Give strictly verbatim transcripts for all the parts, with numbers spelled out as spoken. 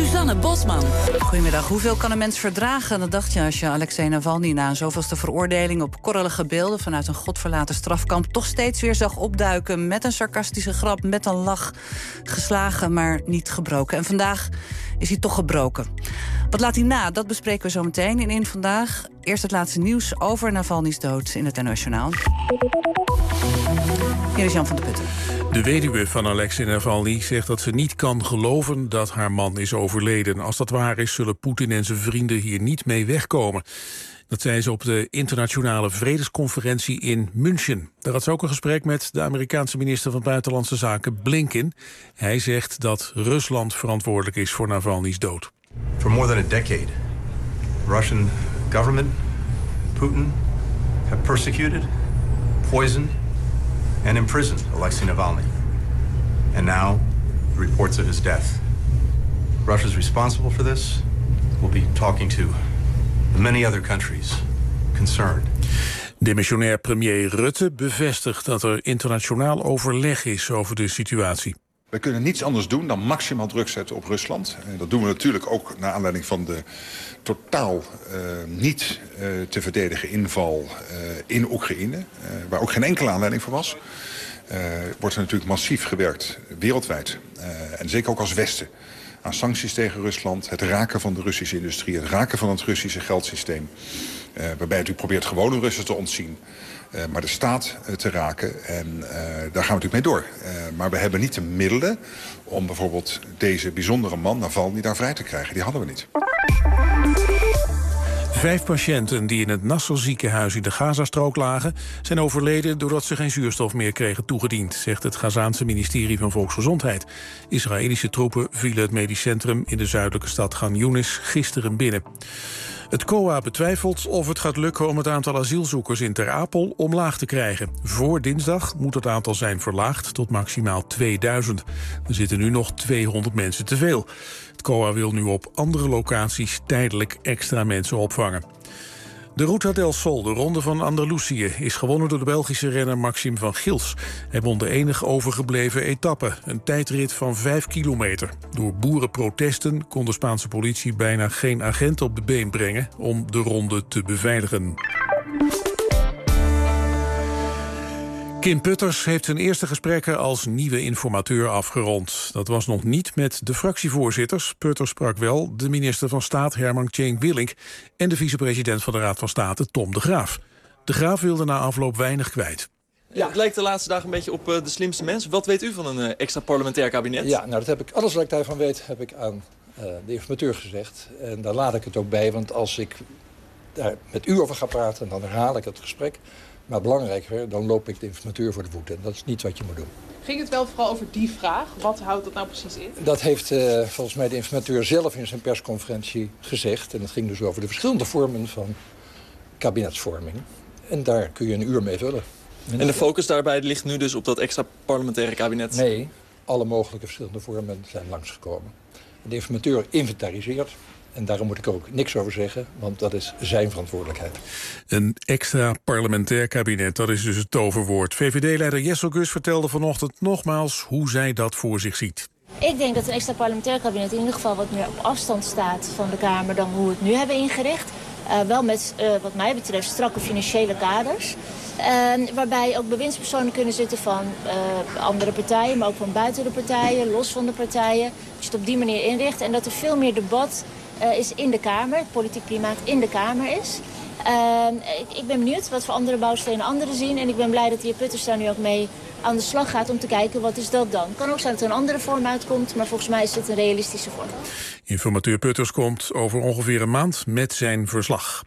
Suzanne Bosman. Goedemiddag. Hoeveel kan een mens verdragen? Dat dacht je als je Alexei Navalny na een zoveelste veroordeling op korrelige beelden vanuit een godverlaten strafkamp toch steeds weer zag opduiken met een sarcastische grap, met een lach, geslagen maar niet gebroken. En vandaag is hij toch gebroken. Wat laat hij na? Dat bespreken we zo meteen in In Vandaag. Eerst het laatste nieuws over Navalny's dood in het N O S Journaal. Hier is Jan van der Putten. De weduwe van Alexei Navalny zegt dat ze niet kan geloven dat haar man is overleden. Als dat waar is, zullen Poetin en zijn vrienden hier niet mee wegkomen. Dat zei ze op de internationale vredesconferentie in München. Daar had ze ook een gesprek met de Amerikaanse minister van Buitenlandse Zaken Blinken. Hij zegt dat Rusland verantwoordelijk is voor Navalny's dood. For more than a decade, Russian government, Putin, have persecuted, poisoned and imprisoned Alexei Navalny. And now, the reports of his death. Russia's responsible for this. We'll be talking to many other countries concerned. Demissionair premier Rutte bevestigt dat er internationaal overleg is over de situatie. We kunnen niets anders doen dan maximaal druk zetten op Rusland. En dat doen we natuurlijk ook naar aanleiding van de totaal uh, niet uh, te verdedigen inval uh, in Oekraïne. Uh, waar ook geen enkele aanleiding voor was. Uh, wordt er natuurlijk massief gewerkt, wereldwijd. Uh, en zeker ook als Westen. Aan sancties tegen Rusland, het raken van de Russische industrie, het raken van het Russische geldsysteem. Uh, waarbij je natuurlijk probeert gewone Russen te ontzien. Uh, maar de staat uh, te raken. En uh, daar gaan we natuurlijk mee door. Uh, maar we hebben niet de middelen om bijvoorbeeld deze bijzondere man, Navalny, daar vrij te krijgen. Die hadden we niet. Vijf patiënten die in het Nasser ziekenhuis in de Gazastrook lagen zijn overleden doordat ze geen zuurstof meer kregen toegediend, zegt het Gazaanse ministerie van Volksgezondheid. Israëlische troepen vielen het medisch centrum in de zuidelijke stad Khan Younis gisteren binnen. Het C O A betwijfelt of het gaat lukken om het aantal asielzoekers in Ter Apel omlaag te krijgen. Voor dinsdag moet het aantal zijn verlaagd tot maximaal tweeduizend. Er zitten nu nog tweehonderd mensen te veel. Het C O A wil nu op andere locaties tijdelijk extra mensen opvangen. De Ruta del Sol, de ronde van Andalusië, is gewonnen door de Belgische renner Maxime van Gils. Hij won de enige overgebleven etappe, een tijdrit van vijf kilometer. Door boerenprotesten kon de Spaanse politie bijna geen agent op de been brengen om de ronde te beveiligen. Kim Putters heeft zijn eerste gesprekken als nieuwe informateur afgerond. Dat was nog niet met de fractievoorzitters. Putters sprak wel de minister van Staat Herman Tjeng Willink en de vicepresident van de Raad van State Tom de Graaf. De Graaf wilde na afloop weinig kwijt. Ja, het lijkt de laatste dagen een beetje op uh, de slimste mens. Wat weet u van een uh, extra parlementair kabinet? Ja, nou dat heb ik, alles wat ik daarvan weet heb ik aan uh, de informateur gezegd. En daar laat ik het ook bij, want als ik daar met u over ga praten, dan herhaal ik het gesprek. Maar belangrijker, dan loop ik de informateur voor de voeten. En dat is niet wat je moet doen. Ging het wel vooral over die vraag? Wat houdt dat nou precies in? Dat heeft uh, volgens mij de informateur zelf in zijn persconferentie gezegd. En dat ging dus over de verschillende vormen van kabinetsvorming. En daar kun je een uur mee vullen. En de focus daarbij ligt nu dus op dat extra parlementaire kabinet? Nee, alle mogelijke verschillende vormen zijn langsgekomen. De informateur inventariseert. En daarom moet ik er ook niks over zeggen, want dat is zijn verantwoordelijkheid. Een extra parlementair kabinet, dat is dus het toverwoord. V V D-leider Jessel Gus vertelde vanochtend nogmaals hoe zij dat voor zich ziet. Ik denk dat een extra parlementair kabinet in ieder geval wat meer op afstand staat van de Kamer dan hoe we het nu hebben ingericht. Uh, wel met, uh, wat mij betreft, strakke financiële kaders. Uh, waarbij ook bewindspersonen kunnen zitten van uh, andere partijen, maar ook van buiten de partijen, los van de partijen. Dat je het op die manier inricht en dat er veel meer debat Uh, is in de Kamer, het politiek klimaat in de Kamer is. Uh, ik, ik ben benieuwd wat voor andere bouwstenen anderen zien. En ik ben blij dat de heer Putters daar nu ook mee aan de slag gaat om te kijken wat is dat dan. Het kan ook zijn dat er een andere vorm uitkomt, maar volgens mij is dit een realistische vorm. Informateur Putters komt over ongeveer een maand met zijn verslag.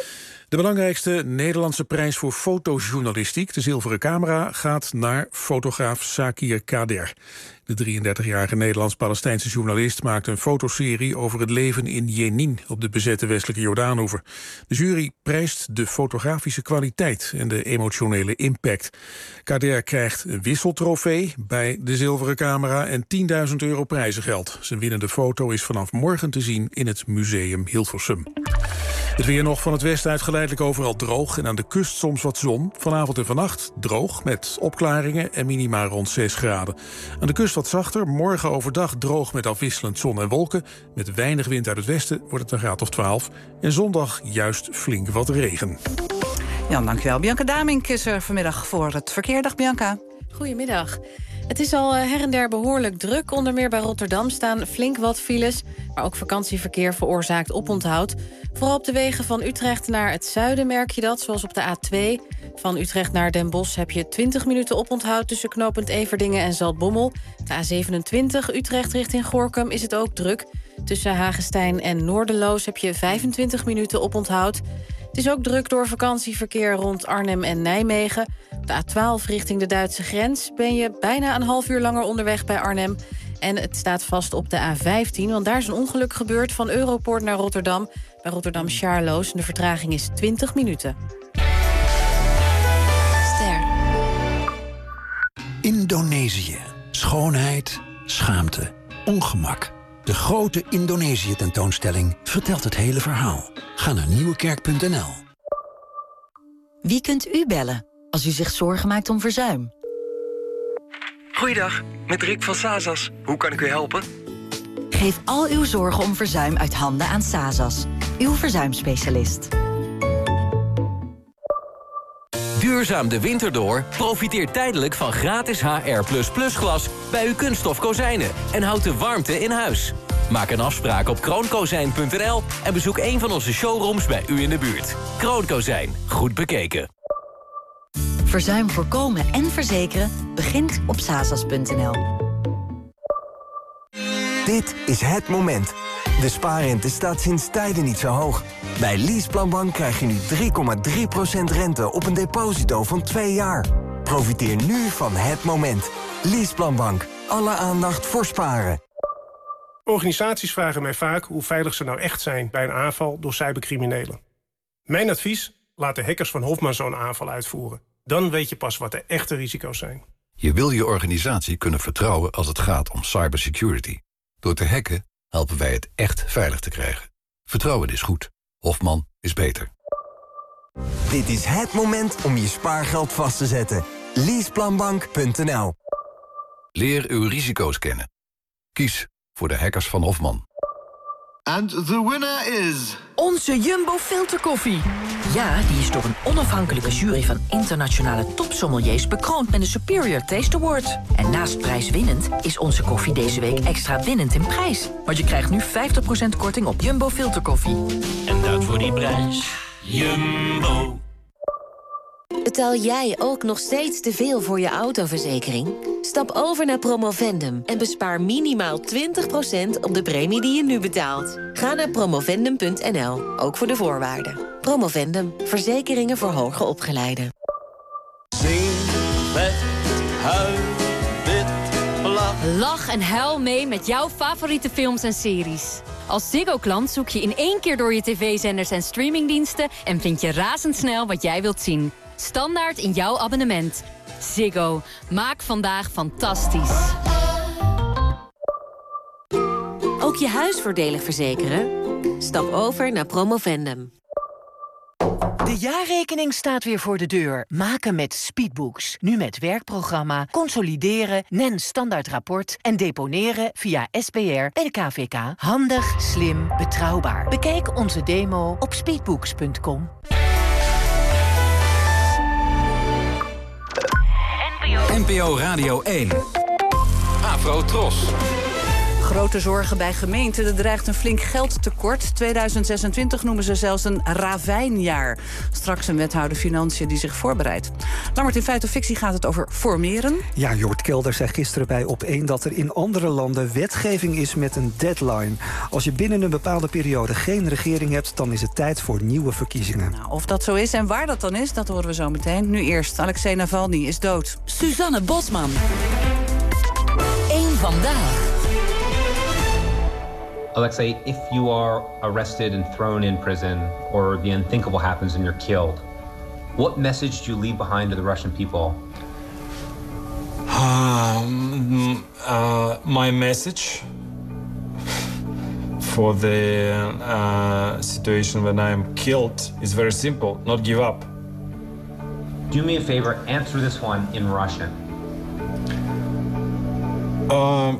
De belangrijkste Nederlandse prijs voor fotojournalistiek, de Zilveren Camera, gaat naar fotograaf Zakir Kader. De drieëndertigjarige Nederlands-Palestijnse journalist maakte een fotoserie over het leven in Jenin op de bezette westelijke Jordaanoever. De jury prijst de fotografische kwaliteit en de emotionele impact. Kader krijgt een wisseltrofee bij de Zilveren Camera en tienduizend euro prijzengeld. Zijn winnende foto is vanaf morgen te zien in het museum Hilversum. Het weer nog van het westen uit geleidelijk overal droog en aan de kust soms wat zon. Vanavond en vannacht droog met opklaringen en minima rond zes graden. Aan de kust wat zachter, morgen overdag droog met afwisselend zon en wolken. Met weinig wind uit het westen wordt het een graad of twaalf. En zondag juist flink wat regen. Ja, dankjewel. Bianca Damink is er vanmiddag voor het verkeer. Dag Bianca. Goedemiddag. Het is al her en der behoorlijk druk. Onder meer bij Rotterdam staan flink wat files. Maar ook vakantieverkeer veroorzaakt oponthoud. Vooral op de wegen van Utrecht naar het zuiden merk je dat. Zoals op de A twee. Van Utrecht naar Den Bosch heb je twintig minuten oponthoud... tussen knooppunt Everdingen en Zaltbommel. De A zevenentwintig Utrecht richting Gorinchem is het ook druk. Tussen Hagestein en Noorderloos heb je vijfentwintig minuten oponthoud. Het is ook druk door vakantieverkeer rond Arnhem en Nijmegen. Op de A twaalf richting de Duitse grens ben je bijna een half uur langer onderweg bij Arnhem. En het staat vast op de A vijftien, want daar is een ongeluk gebeurd... van Europoort naar Rotterdam, bij Rotterdam-Charloes. De vertraging is twintig minuten. Ster. Indonesië. Schoonheid, schaamte, ongemak. De grote Indonesië-tentoonstelling vertelt het hele verhaal. Ga naar nieuwekerk punt n l. Wie kunt u bellen als u zich zorgen maakt om verzuim? Goeiedag, met Rick van Sazas. Hoe kan ik u helpen? Geef al uw zorgen om verzuim uit handen aan Sazas, uw verzuimspecialist. Duurzaam de winter door? Profiteer tijdelijk van gratis H R plus plus glas bij uw kunststof kozijnen en houd de warmte in huis. Maak een afspraak op kroonkozijn punt n l en bezoek een van onze showrooms bij u in de buurt. Kroonkozijn, goed bekeken. Verzuim voorkomen en verzekeren begint op sazas punt n l. Dit is het moment. De spaarrente staat sinds tijden niet zo hoog. Bij Leaseplanbank krijg je nu drie komma drie procent rente op een deposito van twee jaar. Profiteer nu van het moment. Leaseplanbank. Alle aandacht voor sparen. Organisaties vragen mij vaak hoe veilig ze nou echt zijn bij een aanval door cybercriminelen. Mijn advies? Laat de hackers van Hofman zo'n aanval uitvoeren. Dan weet je pas wat de echte risico's zijn. Je wil je organisatie kunnen vertrouwen als het gaat om cybersecurity. Door te hacken helpen wij het echt veilig te krijgen. Vertrouwen is goed. Hofman is beter. Dit is het moment om je spaargeld vast te zetten. Leaseplanbank punt n l. Leer uw risico's kennen. Kies voor de hackers van Hofman. And the winner is... Onze Jumbo filterkoffie. Ja, die is door een onafhankelijke jury van internationale topsommeliers bekroond met een Superior Taste Award. En naast prijswinnend is onze koffie deze week extra winnend in prijs. Want je krijgt nu vijftig procent korting op Jumbo filterkoffie. En dat voor die prijs. Jumbo. Betaal jij ook nog steeds te veel voor je autoverzekering? Stap over naar Promovendum en bespaar minimaal twintig procent op de premie die je nu betaalt. Ga naar promovendum punt n l, ook voor de voorwaarden. Promovendum, verzekeringen voor hoger opgeleiden. Zing, vet, huil, wit, lach. Lach en huil mee met jouw favoriete films en series. Als Ziggo-klant zoek je in één keer door je tv-zenders en streamingdiensten en vind je razendsnel wat jij wilt zien. Standaard in jouw abonnement. Ziggo. Maak vandaag fantastisch. Ook je huis voordelig verzekeren? Stap over naar Promovendum. De jaarrekening staat weer voor de deur. Maken met Speedbooks. Nu met werkprogramma, consolideren, N E N standaardrapport en deponeren via S P R en de K V K. Handig, slim, betrouwbaar. Bekijk onze demo op speedbooks punt com. N P O Radio één. Afro Tros. Grote zorgen bij gemeenten. Er dreigt een flink geldtekort. tweeduizend zesentwintig noemen ze zelfs een ravijnjaar. Straks een wethouder Financiën die zich voorbereidt. Lammert, in feit of fictie gaat het over formeren. Ja, Jort Kelder zei gisteren bij Op één dat er in andere landen wetgeving is met een deadline. Als je binnen een bepaalde periode geen regering hebt, dan is het tijd voor nieuwe verkiezingen. Nou, of dat zo is en waar dat dan is, dat horen we zo meteen. Nu eerst, Alexei Navalny is dood. Suzanne Bosman. Eén vandaag. Alexei, if you are arrested and thrown in prison, or the unthinkable happens and you're killed, what message do you leave behind to the Russian people? Um, uh, my message for the uh, situation when I am killed is very simple. Not give up. Do me a favor, answer this one in Russian. Uh,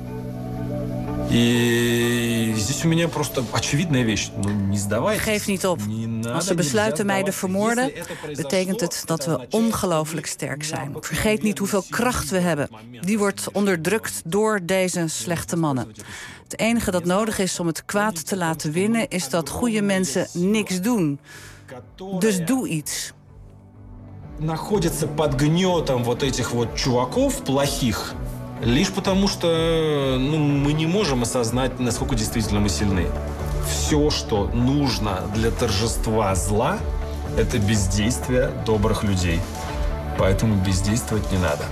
И здесь у меня просто очевидная вещь. Ну, не сдавайтесь. Geef niet op. Als ze besluiten mij te vermoorden, betekent het dat we ongelooflijk sterk zijn. Vergeet niet hoeveel kracht we hebben. Die wordt onderdrukt door deze slechte mannen. Het enige dat nodig is om het kwaad te laten winnen, is dat goede mensen niks doen. Dus doe iets. Находится под гнетом вот этих вот чуваков плохих. Лишь потому, что ну, мы не можем осознать, насколько действительно мы сильны. Все, что нужно для торжества зла, это бездействие добрых людей. Поэтому бездействовать не надо.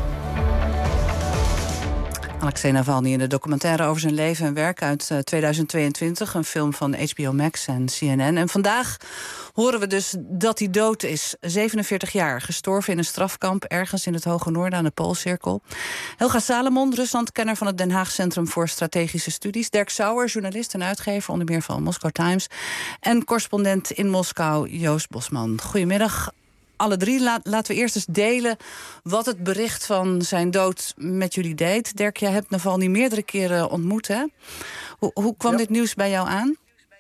Alexei Navalny in de documentaire over zijn leven en werk uit tweeduizend tweeëntwintig. Een film van H B O Max en C N N. En vandaag horen we dus dat hij dood is. zevenenveertig jaar, gestorven in een strafkamp ergens in het Hoge Noorden aan de Poolcirkel. Helga Salomon, Ruslandkenner van het Den Haag Centrum voor Strategische Studies. Dirk Sauer, journalist en uitgever, onder meer van Moscow Times. En correspondent in Moskou, Joost Bosman. Goedemiddag. Alle drie, laten we eerst eens delen wat het bericht van zijn dood met jullie deed. Dirk, jij hebt Navalny meerdere keren ontmoet, hè? Hoe, hoe kwam ja. dit nieuws bij jou aan?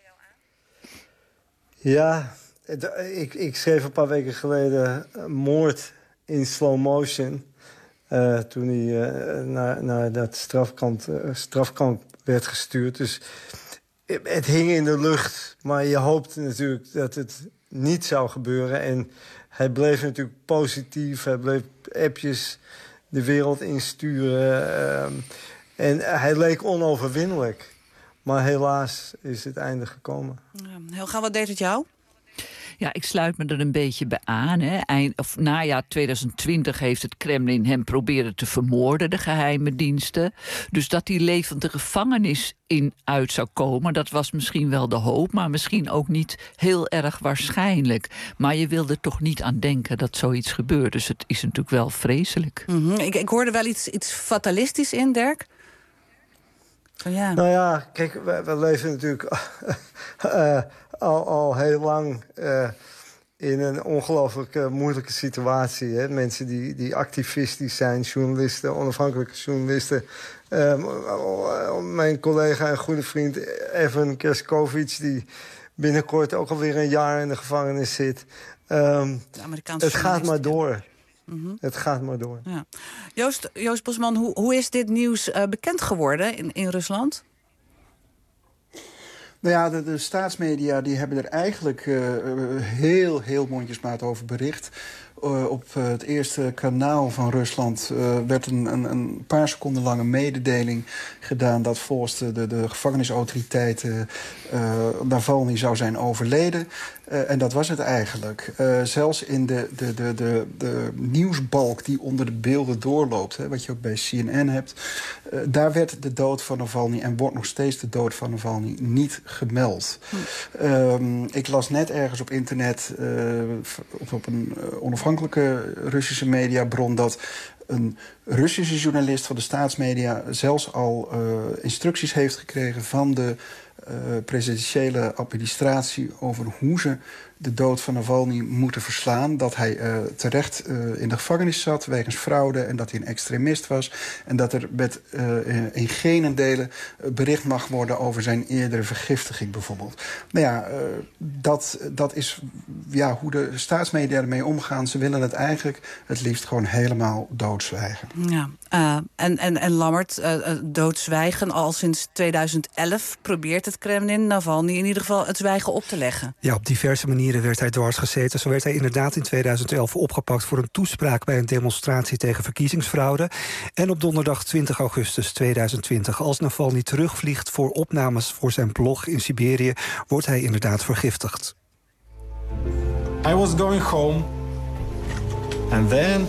Ja, ik, ik schreef een paar weken geleden Moord in slow motion. Uh, toen hij uh, naar, naar dat strafkamp, uh, strafkamp werd gestuurd. Dus het, het hing in de lucht, maar je hoopte natuurlijk dat het niet zou gebeuren. En hij bleef natuurlijk positief, hij bleef appjes de wereld insturen. Uh, en hij leek onoverwinnelijk. Maar helaas is het einde gekomen. Ja, Helga, wat deed het jou? Ja, ik sluit me er een beetje bij aan. Hè. Eind, of najaar tweeduizend twintig heeft het Kremlin hem proberen te vermoorden, de geheime diensten. Dus dat hij levend de gevangenis in uit zou komen, dat was misschien wel de hoop, maar misschien ook niet heel erg waarschijnlijk. Maar je wilde toch niet aan denken dat zoiets gebeurt. Dus het is natuurlijk wel vreselijk. Mm-hmm. ik, ik hoorde wel iets, iets fatalistisch in, Dirk. Ja. Nou ja, kijk, we, we leven natuurlijk uh, al, al heel lang uh, in een ongelooflijk uh, moeilijke situatie. Hè? Mensen die, die activistisch zijn, journalisten, onafhankelijke journalisten. Uh, mijn collega en goede vriend Evan Kerskovich, die binnenkort ook alweer een jaar in de gevangenis zit. Um, het gaat maar door. Mm-hmm. Het gaat maar door. Ja. Joost, Joost Bosman, hoe, hoe is dit nieuws uh, bekend geworden in, in Rusland? Nou ja, de, de staatsmedia die hebben er eigenlijk uh, heel, heel mondjesmaat over bericht. Uh, op uh, het eerste kanaal van Rusland uh, werd een, een, een paar seconden lange mededeling gedaan dat volgens de, de, de gevangenisautoriteiten uh, Navalny zou zijn overleden. Uh, en dat was het eigenlijk. Uh, zelfs in de, de, de, de, de nieuwsbalk die onder de beelden doorloopt, hè, wat je ook bij C N N hebt, uh, daar werd de dood van Navalny en wordt nog steeds de dood van Navalny niet gemeld. Hm. Um, ik las net ergens op internet, uh, op, op een uh, onafhankelijke Russische mediabron, dat een Russische journalist van de staatsmedia zelfs al uh, instructies heeft gekregen van de uh, presidentiële administratie over hoe ze de dood van Navalny moeten verslaan. Dat hij uh, terecht uh, in de gevangenis zat wegens fraude en dat hij een extremist was. En dat er met uh, in geen delen bericht mag worden over zijn eerdere vergiftiging bijvoorbeeld. Nou ja, uh, dat, dat is ja, hoe de staatsmedia ermee omgaan. Ze willen het eigenlijk het liefst gewoon helemaal doodzwijgen. Ja, uh, en, en, en Lammert, uh, doodzwijgen. Al sinds tweeduizend elf probeert het Kremlin Navalny in ieder geval het zwijgen op te leggen. Ja, op diverse manieren werd hij dwars gezeten. Zo werd hij inderdaad in tweeduizend elf opgepakt voor een toespraak bij een demonstratie tegen verkiezingsfraude. En op donderdag twintig augustus tweeduizend twintig, als Navalny terugvliegt voor opnames voor zijn blog in Siberië, wordt hij inderdaad vergiftigd. I was going home and then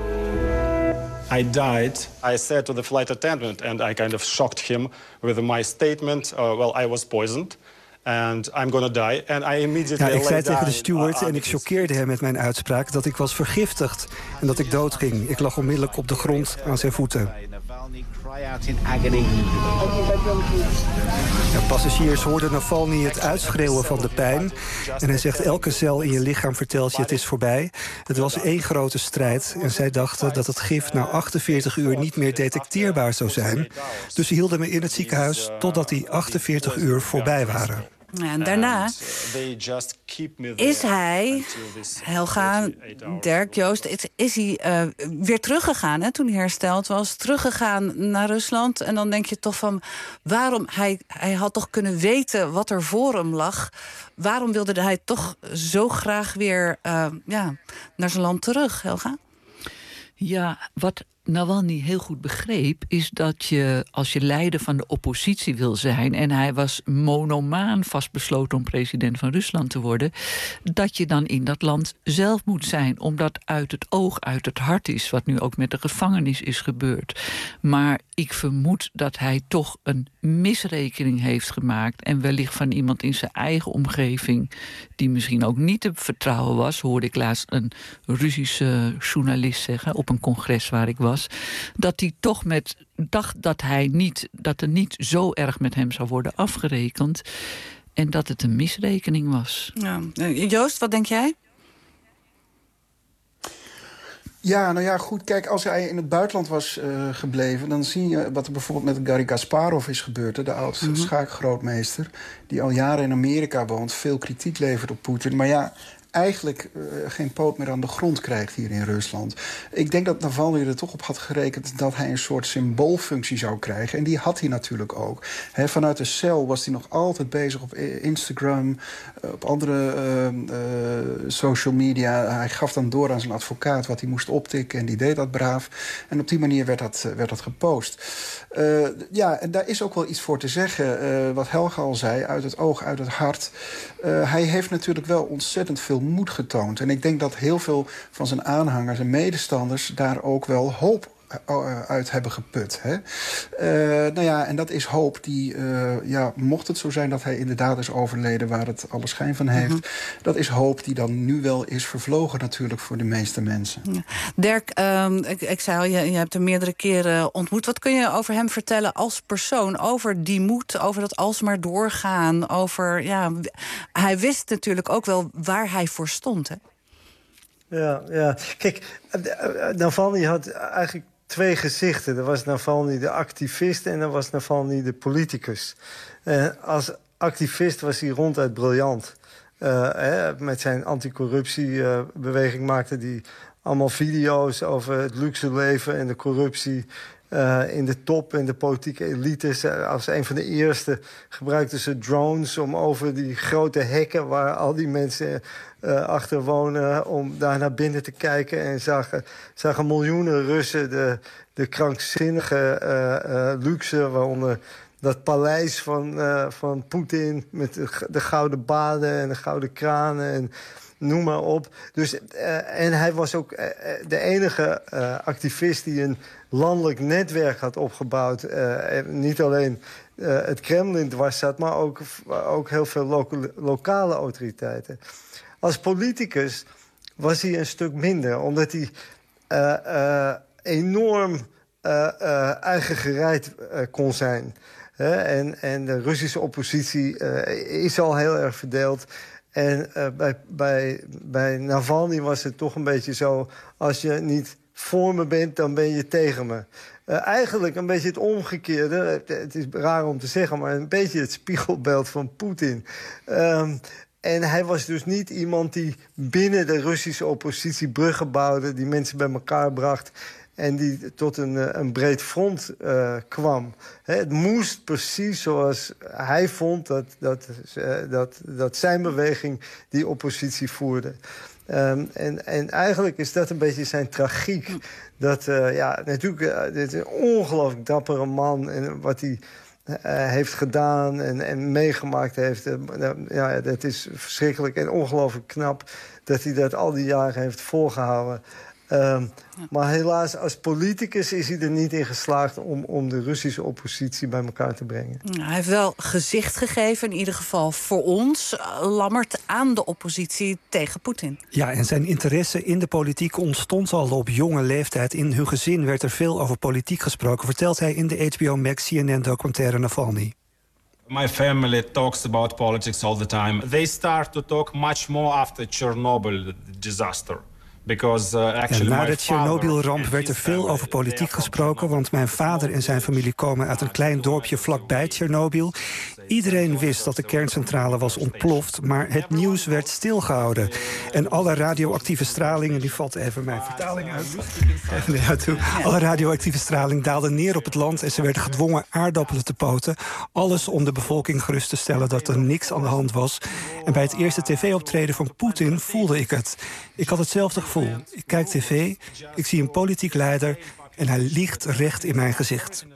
I died. I said to the flight attendant and I kind of shocked him with my statement, uh, well, I was poisoned. And I'm gonna die. And I immediately ja, ik zei tegen de down, steward uh, en ik choqueerde hem met mijn uitspraak dat ik was vergiftigd en dat ik doodging. Ik lag onmiddellijk op de grond aan zijn voeten. Ja, passagiers hoorden Navalny het uitschreeuwen van de pijn. En hij zegt, elke cel in je lichaam vertelt je het is voorbij. Het was één grote strijd. En zij dachten dat het gif na achtenveertig uur niet meer detecteerbaar zou zijn. Dus ze hielden me in het ziekenhuis totdat die achtenveertig uur voorbij waren. Ja, en daarna is hij, Helga, Dirk, Joost, is, is hij uh, weer teruggegaan, hè, toen hij hersteld was. Teruggegaan naar Rusland. En dan denk je toch van, waarom, hij, hij had toch kunnen weten wat er voor hem lag. Waarom wilde hij toch zo graag weer uh, ja, naar zijn land terug, Helga? Ja, wat Navalny heel goed begreep, is dat je, als je leider van de oppositie wil zijn, en hij was monomaan vastbesloten om president van Rusland te worden, dat je dan in dat land zelf moet zijn, omdat uit het oog, uit het hart is, wat nu ook met de gevangenis is gebeurd. Maar ik vermoed dat hij toch een misrekening heeft gemaakt, en wellicht van iemand in zijn eigen omgeving, die misschien ook niet te vertrouwen was, hoorde ik laatst een Russische journalist zeggen op een congres waar ik was, dat hij toch met dacht dat hij niet, dat er niet zo erg met hem zou worden afgerekend en dat het een misrekening was. Ja. Joost, wat denk jij? Ja, nou ja, goed. Kijk, als hij in het buitenland was uh, gebleven, dan zie je wat er bijvoorbeeld met Garry Kasparov is gebeurd. Hè, de oudste mm-hmm. schaakgrootmeester, die al jaren in Amerika woont, veel kritiek levert op Poetin. Maar ja, eigenlijk uh, geen poot meer aan de grond krijgt hier in Rusland. Ik denk dat Navalny er toch op had gerekend dat hij een soort symboolfunctie zou krijgen. En die had hij natuurlijk ook. He, vanuit de cel was hij nog altijd bezig op Instagram, op andere uh, uh, social media. Hij gaf dan door aan zijn advocaat wat hij moest optikken en die deed dat braaf. En op die manier werd dat, uh, werd dat gepost. Uh, ja, en daar is ook wel iets voor te zeggen. Uh, wat Helga al zei, uit het oog, uit het hart. Uh, hij heeft natuurlijk wel ontzettend veel moed getoond. En ik denk dat heel veel van zijn aanhangers en medestanders daar ook wel hoop uit hebben geput. Hè? Uh, nou ja, en dat is hoop die, uh, ja, mocht het zo zijn dat hij inderdaad is overleden waar het alle schijn van heeft, mm-hmm. dat is hoop die dan nu wel is vervlogen natuurlijk voor de meeste mensen. Ja. Dirk, um, ik, ik zei al, je, je hebt hem meerdere keren ontmoet. Wat kun je over hem vertellen als persoon? Over die moed, over dat alsmaar doorgaan, over, ja, hij wist natuurlijk ook wel waar hij voor stond, hè? Ja, ja. Kijk, Navalny had eigenlijk twee gezichten. Er was Navalny de activist en er was Navalny de politicus. Uh, als activist was hij ronduit briljant. Uh, hè, met zijn anticorruptiebeweging uh, maakte hij allemaal video's over het luxe leven en de corruptie Uh, in de top en de politieke elites. Uh, als een van de eerste gebruikten ze drones om over die grote hekken waar al die mensen uh, achter wonen, om daar naar binnen te kijken. En zagen, zagen miljoenen Russen de, de krankzinnige uh, uh, luxe, waaronder dat paleis van, uh, van Poetin met de, de gouden baden en de gouden kranen en noem maar op. Dus, uh, en hij was ook uh, de enige uh, activist die een landelijk netwerk had opgebouwd. Uh, en niet alleen uh, het Kremlin dwars zat, maar ook, ook heel veel loka- lokale autoriteiten. Als politicus was hij een stuk minder, omdat hij uh, uh, enorm uh, uh, eigen gereid uh, kon zijn. Uh, en, en de Russische oppositie uh, is al heel erg verdeeld. En uh, bij, bij, bij Navalny was het toch een beetje zo, als je niet voor me bent, dan ben je tegen me. Uh, eigenlijk een beetje het omgekeerde. Het is raar om te zeggen, maar een beetje het spiegelbeeld van Poetin. Um, en hij was dus niet iemand die binnen de Russische oppositie bruggen bouwde, die mensen bij elkaar bracht en die tot een, een breed front uh, kwam. He, het moest precies zoals hij vond dat, dat, uh, dat, dat zijn beweging die oppositie voerde. Um, en, en eigenlijk is dat een beetje zijn tragiek. Dat, uh, ja, natuurlijk, uh, dit is een ongelooflijk dappere man en wat hij uh, heeft gedaan en, en meegemaakt heeft. Uh, ja, dat is verschrikkelijk en ongelooflijk knap dat hij dat al die jaren heeft volgehouden. Um, maar helaas, als politicus is hij er niet in geslaagd om, om de Russische oppositie bij elkaar te brengen. Hij heeft wel gezicht gegeven, in ieder geval voor ons, Lammert, aan de oppositie tegen Poetin. Ja, en zijn interesse in de politiek ontstond al op jonge leeftijd. In hun gezin werd er veel over politiek gesproken, vertelt hij in de H B O Max C N N-documentaire Navalny. My family talks about politics all the time. They start to talk much more after Chernobyl disaster. Because, uh, en na de Tsjernobyl-ramp werd er veel over politiek gesproken, want mijn vader en zijn familie komen uit een klein dorpje vlakbij Tsjernobyl. Iedereen wist dat de kerncentrale was ontploft, maar het nieuws werd stilgehouden. En alle radioactieve straling, en die valt even mijn vertaling uit. Even naar toe. Alle radioactieve straling daalde neer op het land en ze werden gedwongen aardappelen te poten. Alles om de bevolking gerust te stellen dat er niks aan de hand was. En bij het eerste tv-optreden van Poetin voelde ik het. Ik had hetzelfde gevoel. Ik kijk tv, ik zie een politiek leider en hij liegt recht in mijn gezicht.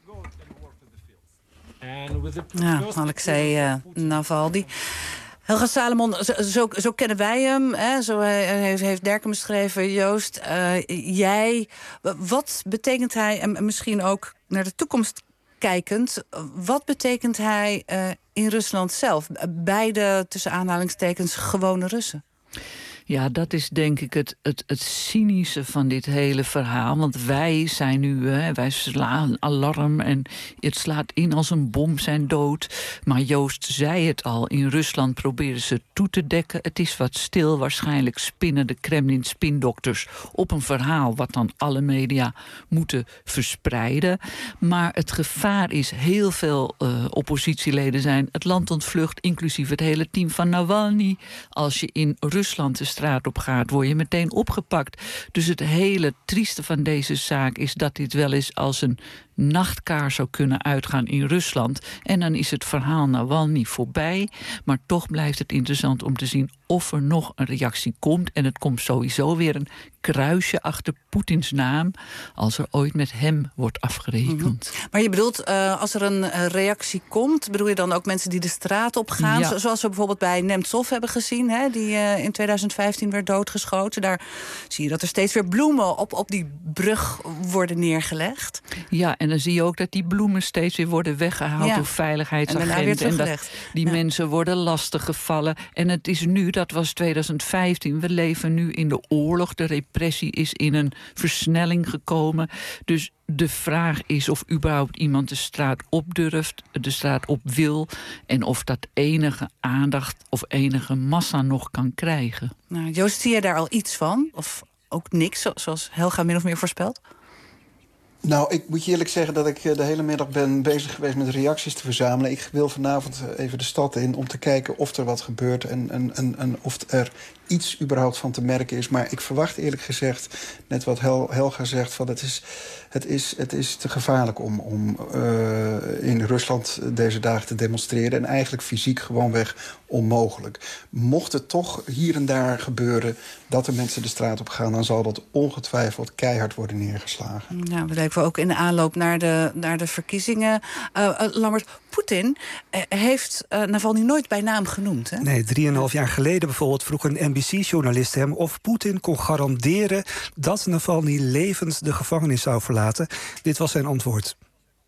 Ja, Alexei uh, Navalny. Helga Salomon, zo, zo, zo kennen wij hem. Hè? Zo heeft, heeft Derk hem beschreven. Joost, uh, jij, wat betekent hij, en misschien ook naar de toekomst kijkend, wat betekent hij uh, in Rusland zelf? Bij de, tussen aanhalingstekens, gewone Russen? Ja, dat is denk ik het, het, het cynische van dit hele verhaal. Want wij zijn nu, hè, wij slaan alarm en het slaat in als een bom, zijn dood. Maar Joost zei het al, in Rusland proberen ze toe te dekken. Het is wat stil, waarschijnlijk spinnen de Kremlin-spindokters op een verhaal wat dan alle media moeten verspreiden. Maar het gevaar is, heel veel uh, oppositieleden zijn het land ontvlucht, inclusief het hele team van Navalny. Als je in Rusland de straat op gaat, word je meteen opgepakt. Dus het hele trieste van deze zaak is dat dit wel eens als een nachtkaars zou kunnen uitgaan in Rusland. En dan is het verhaal Navalny voorbij. Maar toch blijft het interessant om te zien of er nog een reactie komt. En het komt sowieso weer een kruisje achter Poetins naam als er ooit met hem wordt afgerekend. Mm-hmm. Maar je bedoelt, uh, als er een uh, reactie komt, bedoel je dan ook mensen die de straat op gaan? Ja. Zoals we bijvoorbeeld bij Nemtsov hebben gezien, hè, die uh, in tweeduizend vijftien werd doodgeschoten. Daar zie je dat er steeds weer bloemen op, op die brug worden neergelegd. Ja, en dan zie je ook dat die bloemen steeds weer worden weggehaald ja. door veiligheidsagenten. En, en dat die ja. mensen worden lastiggevallen. En het is nu, dat was tweeduizend vijftien, we leven nu in de oorlog. De repressie is in een versnelling gekomen. Dus de vraag is of überhaupt iemand de straat op durft, de straat op wil, en of dat enige aandacht of enige massa nog kan krijgen. Nou, Joost, zie je daar al iets van? Of ook niks, zoals Helga min of meer voorspelt? Nou, ik moet je eerlijk zeggen dat ik de hele middag ben bezig geweest met reacties te verzamelen. Ik wil vanavond even de stad in om te kijken of er wat gebeurt en, en, en, en of er iets überhaupt van te merken is. Maar ik verwacht eerlijk gezegd, net wat Hel, Helga zegt, van het is, het is, het is te gevaarlijk om, om uh, in Rusland deze dagen te demonstreren. En eigenlijk fysiek gewoonweg onmogelijk. Mocht het toch hier en daar gebeuren dat er mensen de straat op gaan, dan zal dat ongetwijfeld keihard worden neergeslagen. Nou, dat lijken we ook in de aanloop naar de, naar de verkiezingen. Uh, uh, Lammert, Poetin uh, heeft uh, Navalny nooit bij naam genoemd, hè? Nee, drieënhalf jaar geleden bijvoorbeeld vroeg een N B C-journalist hem of Poetin kon garanderen dat Navalny levend de gevangenis zou verlaten. Dit was zijn antwoord.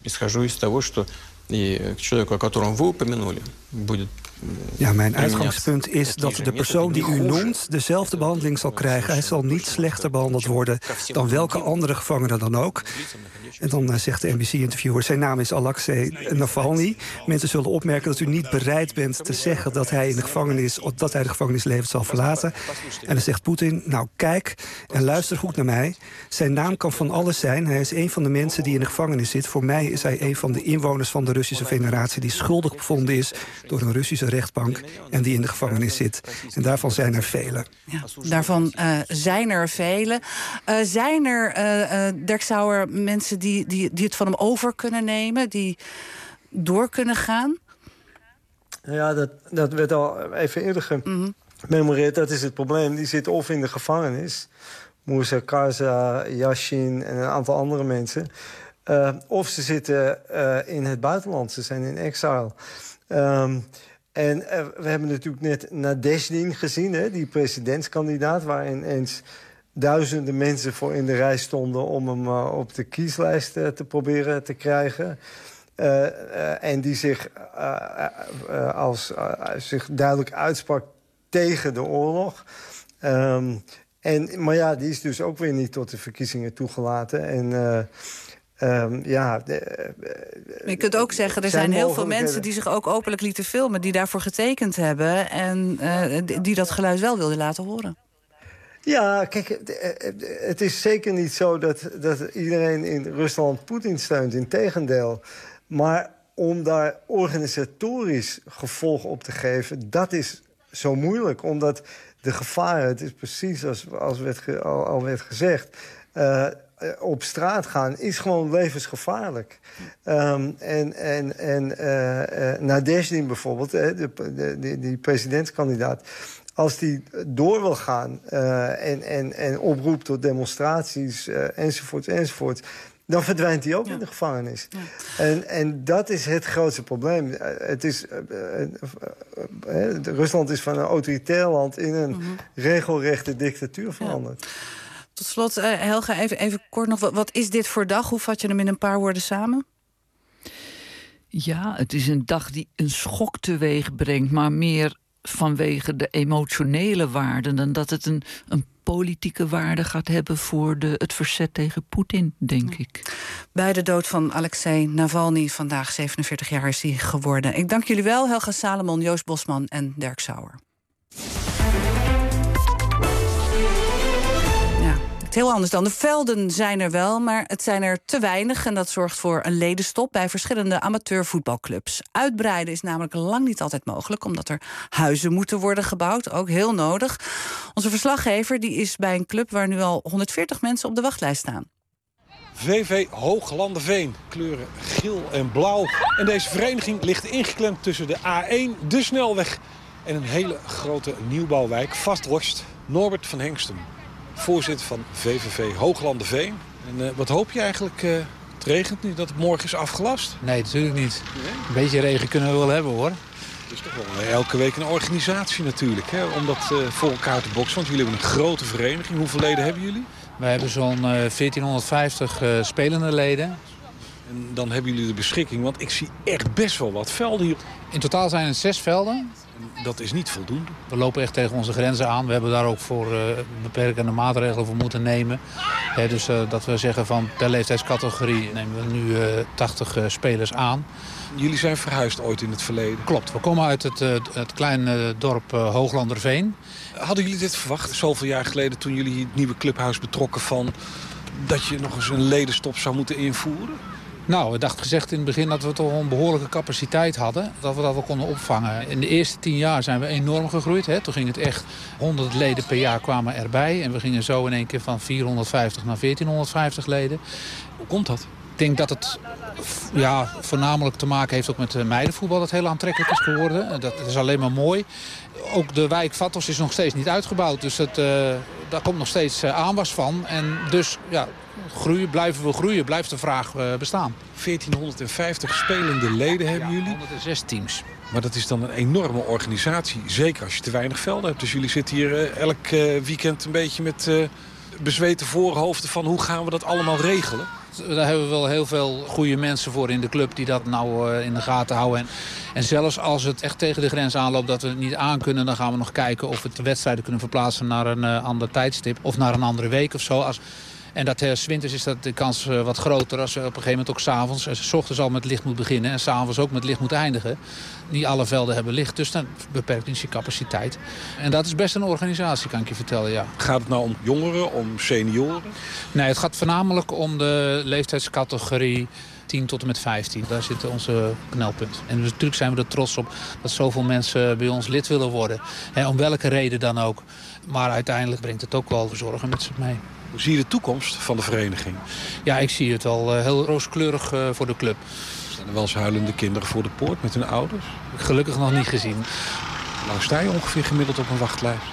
Ja, mijn uitgangspunt is dat de persoon die u noemt dezelfde behandeling zal krijgen. Hij zal niet slechter behandeld worden dan welke andere gevangene dan ook. En dan uh, zegt de N B C-interviewer, zijn naam is Alexei Navalny. Mensen zullen opmerken dat u niet bereid bent te zeggen dat hij in de gevangenis, dat hij de gevangenis levend zal verlaten. En dan zegt Poetin, nou kijk en luister goed naar mij. Zijn naam kan van alles zijn. Hij is een van de mensen die in de gevangenis zit. Voor mij is hij een van de inwoners van de Russische Federatie die schuldig bevonden is door een Russische rechtbank en die in de gevangenis zit. En daarvan zijn er velen. Ja, daarvan uh, zijn er velen. Uh, zijn er, uh, uh, Derk Sauer, mensen die, die, die het van hem over kunnen nemen, die door kunnen gaan? Ja, dat, dat werd al even eerder gememoreerd. Mm-hmm. Dat is het probleem. Die zitten of in de gevangenis, Moussa Kaza, Yashin en een aantal andere mensen. Uh, of ze zitten uh, in het buitenland. Ze zijn in exile. Um, En uh, we hebben natuurlijk net Nadezhdin gezien, hè, die presidentskandidaat, waar ineens duizenden mensen voor in de rij stonden om hem uh, op de kieslijst uh, te proberen te krijgen. Uh, uh, en die zich, uh, uh, als, uh, zich duidelijk uitsprak tegen de oorlog. Um, en, maar ja, die is dus ook weer niet tot de verkiezingen toegelaten. En uh, um, ja... De, uh, je kunt ook zeggen, er zijn, zijn heel veel mensen die zich ook openlijk lieten filmen, die daarvoor getekend hebben en uh, die, die dat geluid wel wilden laten horen. Ja, kijk, het is zeker niet zo dat, dat iedereen in Rusland Poetin steunt. Integendeel. Maar om daar organisatorisch gevolg op te geven, dat is zo moeilijk. Omdat de gevaren, het is precies als, als werd ge, al, al werd gezegd, Uh, op straat gaan is gewoon levensgevaarlijk. Um, en en, en uh, uh, Nadezhdin bijvoorbeeld, uh, de, de, die, die presidentskandidaat, als die door wil gaan uh, en, en, en oproept tot demonstraties uh, enzovoort enzovoort, dan verdwijnt hij ook ja. in de gevangenis. Ja. En, en dat is het grootste probleem. Uh, het is, uh, uh, uh, uh, Rusland is van een autoritair land in een mm-hmm. regelrechte dictatuur veranderd. Ja. Tot slot, uh, Helga, even, even kort nog. Wat, wat is dit voor dag? Hoe vat je hem in een paar woorden samen? Ja, het is een dag die een schok teweeg brengt, maar meer vanwege de emotionele waarden dan dat het een, een politieke waarde gaat hebben voor de, het verzet tegen Poetin, denk ik. Bij de dood van Alexei Navalny, vandaag zevenenveertig jaar is hij geworden. Ik dank jullie wel, Helga Salomon, Joost Bosman en Dirk Sauer. Heel anders dan. De velden zijn er wel, maar het zijn er te weinig. En dat zorgt voor een ledenstop bij verschillende amateurvoetbalclubs. Uitbreiden is namelijk lang niet altijd mogelijk, omdat er huizen moeten worden gebouwd. Ook heel nodig. Onze verslaggever die is bij een club waar nu al honderdveertig mensen op de wachtlijst staan. V V Hooglanderveen. Kleuren geel en blauw. En deze vereniging ligt ingeklemd tussen de A één, de snelweg en een hele grote nieuwbouwwijk, Vasthorst. Norbert van Hengstum, voorzitter van V V V Hooglanderveen. En uh, wat hoop je eigenlijk? Uh, het regent nu, dat het morgen is afgelast? Nee, natuurlijk niet. Nee? Een beetje regen kunnen we wel hebben, hoor. Het is toch wel uh, elke week een organisatie natuurlijk, hè, om dat uh, voor elkaar te boksen. Want jullie hebben een grote vereniging. Hoeveel leden hebben jullie? Wij hebben zo'n uh, veertienhonderdvijftig uh, spelende leden. En dan hebben jullie de beschikking, want ik zie echt best wel wat velden hier. In totaal zijn het zes velden. Dat is niet voldoende. We lopen echt tegen onze grenzen aan. We hebben daar ook voor uh, beperkende maatregelen voor moeten nemen. He, dus uh, dat we zeggen van per leeftijdscategorie nemen we nu uh, tachtig uh, spelers aan. Jullie zijn verhuisd ooit in het verleden? Klopt. We komen uit het, uh, het kleine dorp uh, Hooglanderveen. Hadden jullie dit verwacht, zoveel jaar geleden, toen jullie hier het nieuwe clubhuis betrokken, van dat je nog eens een ledenstop zou moeten invoeren? Nou, we dachten gezegd in het begin dat we toch een behoorlijke capaciteit hadden. Dat we dat wel konden opvangen. In de eerste tien jaar zijn we enorm gegroeid. Hè. Toen ging het echt, honderd leden per jaar kwamen erbij. En we gingen zo in één keer van vierhonderdvijftig naar veertienhonderdvijftig leden. Hoe komt dat? Ik denk dat het ja, voornamelijk te maken heeft ook met meidenvoetbal dat heel aantrekkelijk is geworden. Dat is alleen maar mooi. Ook de wijk Vathorst is nog steeds niet uitgebouwd. Dus het, uh, daar komt nog steeds uh, aanwas van. En dus ja, groeien, blijven we groeien, blijft de vraag uh, bestaan. veertienhonderdvijftig spelende leden hebben ja, jullie. honderdzes teams. Maar dat is dan een enorme organisatie. Zeker als je te weinig velden hebt. Dus jullie zitten hier uh, elk uh, weekend een beetje met uh, bezweten voorhoofden van hoe gaan we dat allemaal regelen? Daar hebben we wel heel veel goede mensen voor in de club die dat nou uh, in de gaten houden. En, en zelfs als het echt tegen de grens aanloopt dat we het niet aan kunnen, dan gaan we nog kijken of we de wedstrijden kunnen verplaatsen naar een uh, ander tijdstip of naar een andere week of zo. Als, en dat uh, 's winters is dat de kans uh, wat groter als we op een gegeven moment ook 's avonds, uh, 's ochtends al met licht moet beginnen en 's avonds ook met licht moet eindigen. Niet alle velden hebben licht, dus dan beperkt iets je capaciteit. En dat is best een organisatie, kan ik je vertellen, ja. Gaat het nou om jongeren, om senioren? Nee, het gaat voornamelijk om de leeftijdscategorie tien tot en met vijftien. Daar zit onze knelpunt. En natuurlijk zijn we er trots op dat zoveel mensen bij ons lid willen worden. En om welke reden dan ook. Maar uiteindelijk brengt het ook wel zorgen met zich mee. Hoe zie je de toekomst van de vereniging? Ja, ik zie het al heel rooskleurig voor de club. Zijn er wel eens huilende kinderen voor de poort met hun ouders? Gelukkig nog niet gezien. Hoe lang sta je ongeveer gemiddeld op een wachtlijst?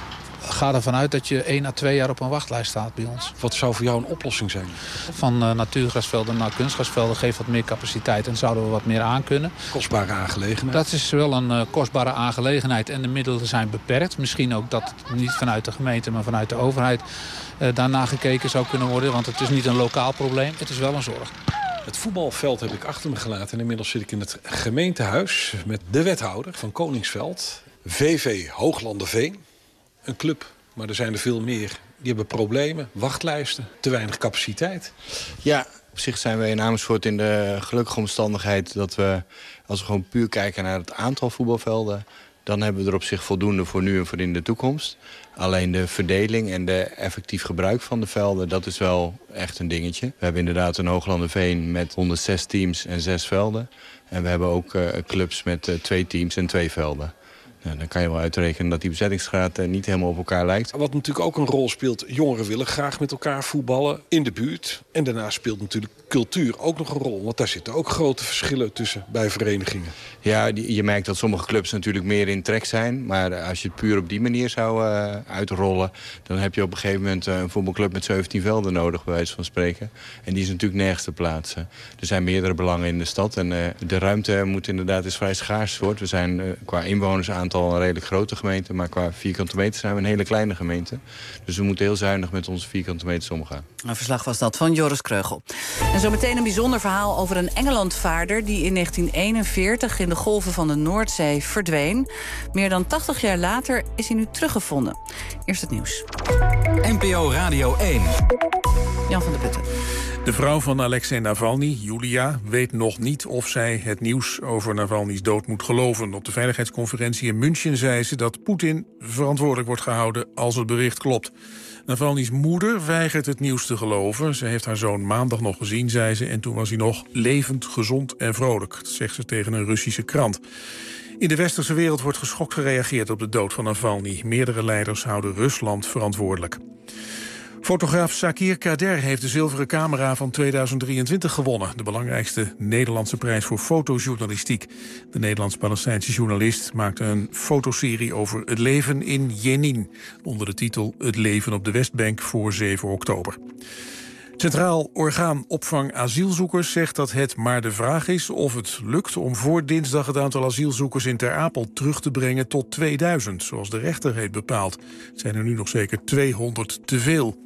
ga ervan uit dat je één à twee jaar op een wachtlijst staat bij ons. Wat zou voor jou een oplossing zijn? Van uh, natuurgrasvelden naar kunstgrasvelden geeft wat meer capaciteit en zouden we wat meer aankunnen. Kostbare aangelegenheid. Dat is wel een uh, kostbare aangelegenheid en de middelen zijn beperkt. Misschien ook dat het niet vanuit de gemeente, maar vanuit de overheid uh, daarna gekeken zou kunnen worden. Want het is niet een lokaal probleem, het is wel een zorg. Het voetbalveld heb ik achter me gelaten en inmiddels zit ik in het gemeentehuis met de wethouder van Koningsveld, V V Hooglanderveen. Een club, maar er zijn er veel meer. Die hebben problemen, wachtlijsten, te weinig capaciteit. Ja, op zich zijn we in Amersfoort in de gelukkige omstandigheid dat we, als we gewoon puur kijken naar het aantal voetbalvelden, dan hebben we er op zich voldoende voor nu en voor in de toekomst. Alleen de verdeling en de effectief gebruik van de velden, dat is wel echt een dingetje. We hebben inderdaad een Hooglanderveen met honderdzes teams en zes velden. En we hebben ook uh, clubs met uh, twee teams en twee velden. Nou, dan kan je wel uitrekenen dat die bezettingsgraad uh, niet helemaal op elkaar lijkt. Wat natuurlijk ook een rol speelt, jongeren willen graag met elkaar voetballen in de buurt. En daarna speelt natuurlijk cultuur ook nog een rol. Want daar zitten ook grote verschillen tussen bij verenigingen. Ja, die, je merkt dat sommige clubs natuurlijk meer in trek zijn. Maar als je het puur op die manier zou uh, uitrollen, dan heb je op een gegeven moment uh, een voetbalclub met zeventien velden nodig, bij wijze van spreken. En die is natuurlijk nergens te plaatsen. Er zijn meerdere belangen in de stad. En uh, de ruimte moet inderdaad is vrij schaars soort. We zijn uh, qua inwonersaantal een redelijk grote gemeente, maar qua vierkante meter zijn we een hele kleine gemeente. Dus we moeten heel zuinig met onze vierkante meters omgaan. Een verslag was dat van Joris Kreugel. En zo meteen een bijzonder verhaal over een Engelandvaarder die in negentien eenenveertig in de golven van de Noordzee verdween. Meer dan tachtig jaar later is hij nu teruggevonden. Eerst het nieuws. N P O Radio één. Jan van der Putten. De vrouw van Alexei Navalny, Julia, weet nog niet of zij het nieuws over Navalny's dood moet geloven. Op de veiligheidsconferentie in München zei ze dat Poetin verantwoordelijk wordt gehouden als het bericht klopt. Navalny's moeder weigert het nieuws te geloven. Ze heeft haar zoon maandag nog gezien, zei ze, en toen was hij nog levend, gezond en vrolijk. Dat zegt ze tegen een Russische krant. In de westerse wereld wordt geschokt gereageerd op de dood van Navalny. Meerdere leiders houden Rusland verantwoordelijk. Fotograaf Sakir Kader heeft de zilveren camera van tweeduizend drieëntwintig gewonnen. De belangrijkste Nederlandse prijs voor fotojournalistiek. De Nederlands-Palestijnse journalist maakte een fotoserie over het leven in Jenin. Onder de titel Het leven op de Westbank voor zeven oktober. Centraal Orgaan Opvang Asielzoekers zegt dat het maar de vraag is of het lukt om voor dinsdag het aantal asielzoekers in Ter Apel terug te brengen tot tweeduizend, zoals de rechter heeft bepaald. Het zijn er nu nog zeker tweehonderd te veel.